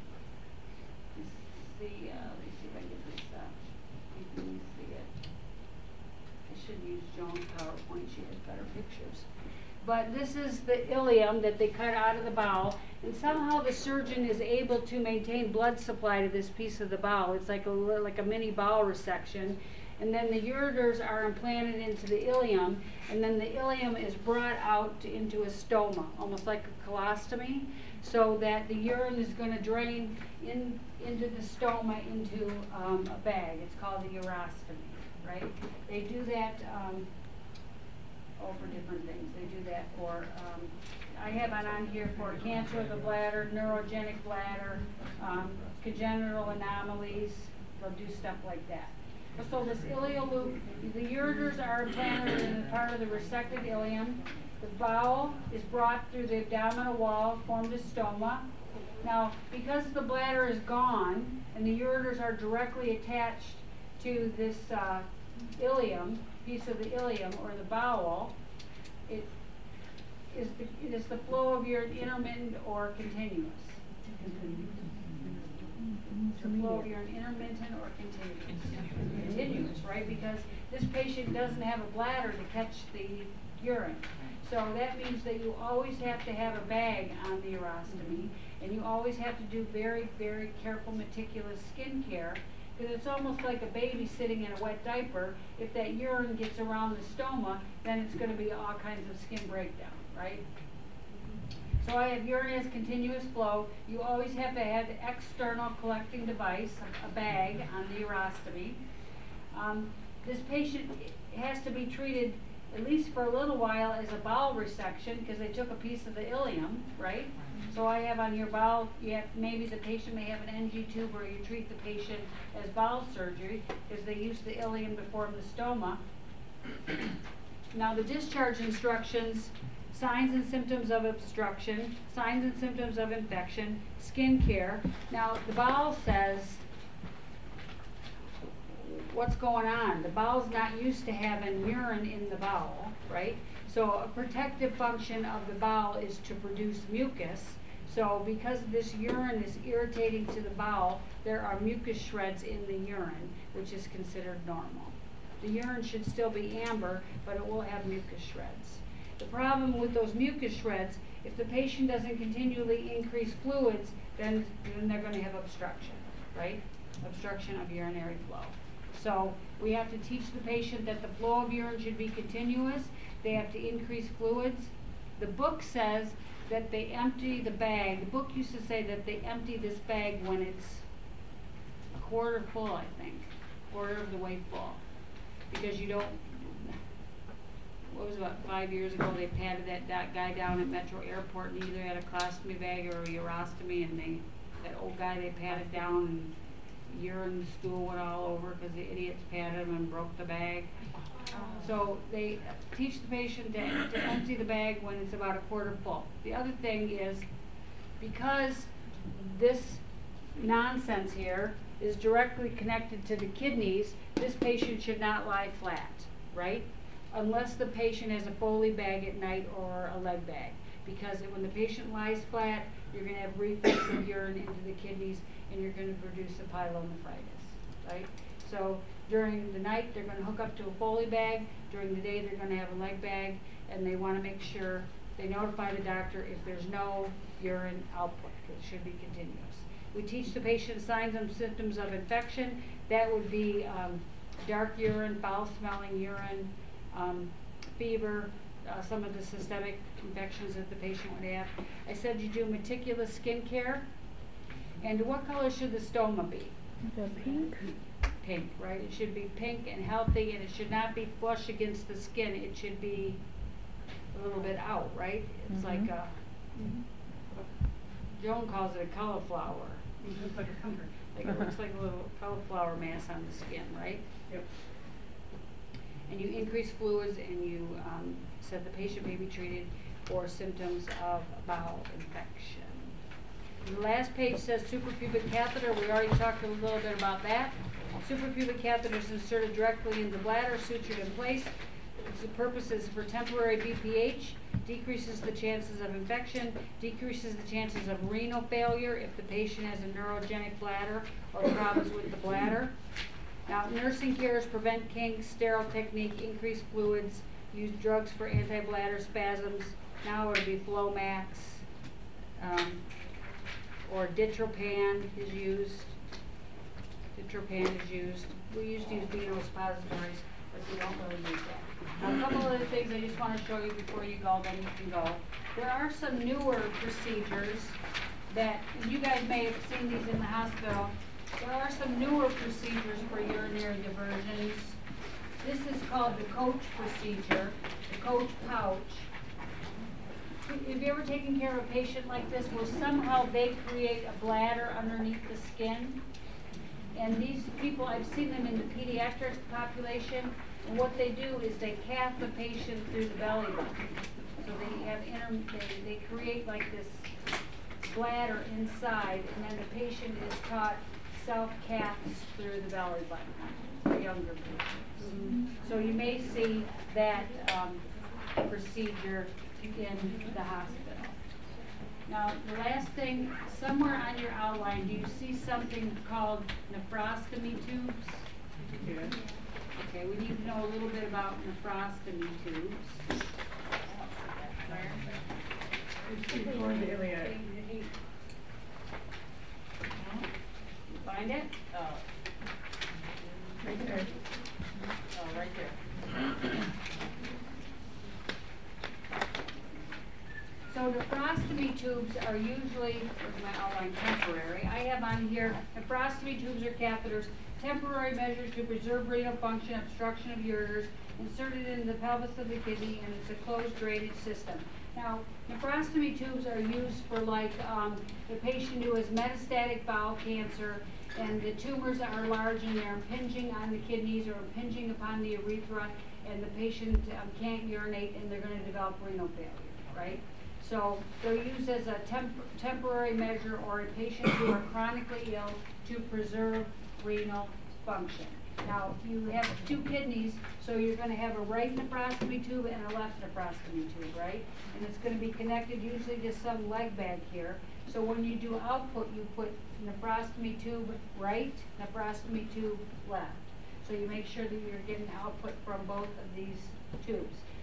See, uh, let me see if I can get this, uh, you can see it. I should use Joan's PowerPoint, she has better pictures. But this is the ileum that they cut out of the bowel, and somehow the surgeon is able to maintain blood supply to this piece of the bowel. It's like a, like a mini bowel resection. And then the ureters are implanted into the ileum, and then the ileum is brought out to, into a stoma, almost like a colostomy, so that the urine is going to drain in, into the stoma into um, a bag. It's called a urostomy, right? They do that um, oh, for different things. They do that for, um, I have it on here for cancer of the bladder, neurogenic bladder, um, congenital anomalies. They'll do stuff like that. So this ileoloop, the ureters are implanted in part of the resected ileum. The bowel is brought through the abdominal wall, formed a stoma. Now, because the bladder is gone and the ureters are directly attached to this uh, ileum, piece of the ileum or the bowel, it is the, it is the flow of urine intermittent or continuous. The flow of urine intermittent or continuous. Continuous, right? Because this patient doesn't have a bladder to catch the urine. So that means that you always have to have a bag on the urostomy, and you always have to do very, very careful, meticulous skin care, because it's almost like a baby sitting in a wet diaper. If that urine gets around the stoma, then it's going to be all kinds of skin breakdown, right? So I have urine as continuous flow. You always have to have the external collecting device, a, a bag on the urostomy. Um, this patient has to be treated at least for a little while as a bowel resection because they took a piece of the ileum, right? So I have on your bowel, you have, maybe the patient may have an N G tube where you treat the patient as bowel surgery because they use the ileum to form the stoma. Now the discharge instructions, signs and symptoms of obstruction, signs and symptoms of infection, skin care. Now the bowel says, what's going on? The bowel's not used to having urine in the bowel, right? So a protective function of the bowel is to produce mucus. So because this urine is irritating to the bowel, there are mucus shreds in the urine, which is considered normal. The urine should still be amber, but it will have mucus shreds. The problem with those mucus shreds, if the patient doesn't continually increase fluids, then, then they're gonna have obstruction, right? Obstruction of urinary flow. So we have to teach the patient that the flow of urine should be continuous. They have to increase fluids. The book says that they empty the bag. The book used to say that they empty this bag when it's a quarter full, I think, quarter of the way full. Because you don't, what was it, about five years ago, they patted that, that guy down at Metro Airport and he either had a colostomy bag or a urostomy, and they, that old guy, they patted down and urine, stool went all over because the idiots patted him and broke the bag. So they teach the patient to, to empty the bag when it's about a quarter full. The other thing is, because this nonsense here is directly connected to the kidneys, this patient should not lie flat, right? Unless the patient has a Foley bag at night or a leg bag. Because when the patient lies flat, you're gonna have reflux of urine into the kidneys and you're gonna produce a pyelonephritis, right? So during the night, they're gonna hook up to a Foley bag. During the day, they're gonna have a leg bag, and they wanna make sure they notify the doctor if there's no urine output, because it should be continuous. We teach the patient signs and symptoms of infection. That would be um, dark urine, foul-smelling urine, um, fever, uh, some of the systemic infections that the patient would have. I said you do meticulous skin care. And what color should the stoma be? The pink? Pink, right? It should be pink and healthy, and it should not be flush against the skin. It should be a little bit out, right? It's Mhm. like a, Joan calls it a cauliflower. It looks like a comfort. Like it looks like a little cauliflower mass on the skin, right? Yep. And you increase fluids, and you um, said the patient may be treated for symptoms of bowel infection. The last page says suprapubic catheter. We already talked a little bit about that. Suprapubic catheter is inserted directly in the bladder, sutured in place. The purpose is for temporary B P H, decreases the chances of infection, decreases the chances of renal failure if the patient has a neurogenic bladder or problems with the bladder. Now, nursing cares prevent kinks, sterile technique, increase fluids, use drugs for anti-bladder spasms. Now it would be Flomax, um, or Ditropan is used. Ditropan is used. We used to use Beano suppositories, but we don't really use that. Now, a couple other things I just want to show you before you go, then you can go. There are some newer procedures that, and you guys may have seen these in the hospital. There are some newer procedures for urinary diversions. This is called the coach procedure, the coach pouch. Have you ever taken care of a patient like this where somehow they create a bladder underneath the skin? And these people, I've seen them in the pediatric population, and what they do is they cath the patient through the belly button. So they have inter, they, they create like this bladder inside, and then the patient is taught self-caths through the belly button for younger patients. Mm-hmm. So you may see that um, procedure in the hospital. Now, the last thing, somewhere on your outline, do you see something called nephrostomy tubes? Yeah. Okay, we need to know a little bit about nephrostomy tubes. Before the iliac. Find it? Oh. Right there. Oh, right there. So nephrostomy tubes are usually, where's my outline, temporary. I have on here, nephrostomy tubes or catheters, temporary measures to preserve renal function, obstruction of ureters, inserted in the pelvis of the kidney, and it's a closed drainage system. Now, nephrostomy tubes are used for like um, the patient who has metastatic bowel cancer, and the tumors are large and they're impinging on the kidneys or impinging upon the urethra, and the patient um, can't urinate and they're going to develop renal failure, right? So they're used as a temp temporary measure or a patient who are chronically ill to preserve renal function. Now, you have two kidneys, so you're going to have a right nephrostomy tube and a left nephrostomy tube, right? And it's going to be connected usually to some leg bag here. So when you do output, you put nephrostomy tube right, nephrostomy tube left. So you make sure that you're getting output from both of these tubes.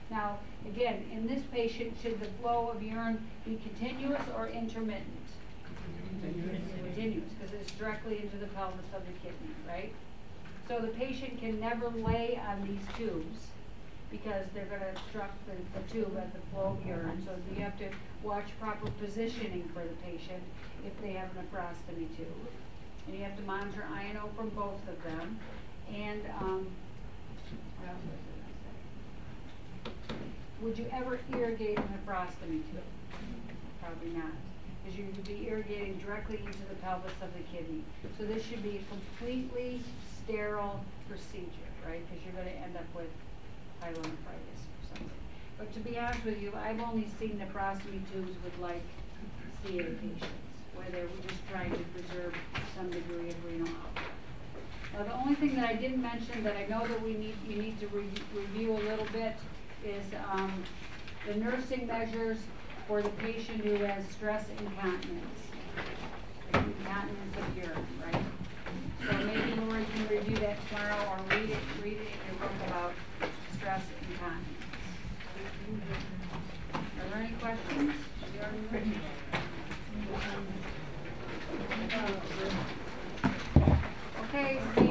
Now, again, in this patient, should the flow of urine be continuous or intermittent? Continuous, because it's directly into the pelvis of the kidney, right? So the patient can never lay on these tubes because they're gonna obstruct the, the tube at the flow of urine. So you have to watch proper positioning for the patient if they have a nephrostomy tube. And you have to monitor I N O from both of them. And, um, what else was I gonna say? Would you ever irrigate a nephrostomy tube? Probably not, because you would be irrigating directly into the pelvis of the kidney. So this should be a completely sterile procedure, right? Because you're gonna end up with pyelonephritis or something. But to be honest with you, I've only seen nephrostomy tubes with like C A patients, where they were just trying to preserve some degree of renal output. Now, the only thing that I didn't mention that I know that we need, you need to re- review a little bit is, um, the nursing measures for the patient who has stress incontinence. Like incontinence of urine, right? So maybe Lori can review that tomorrow or read it, read it in your book about stress incontinence. Are there any questions? Okay,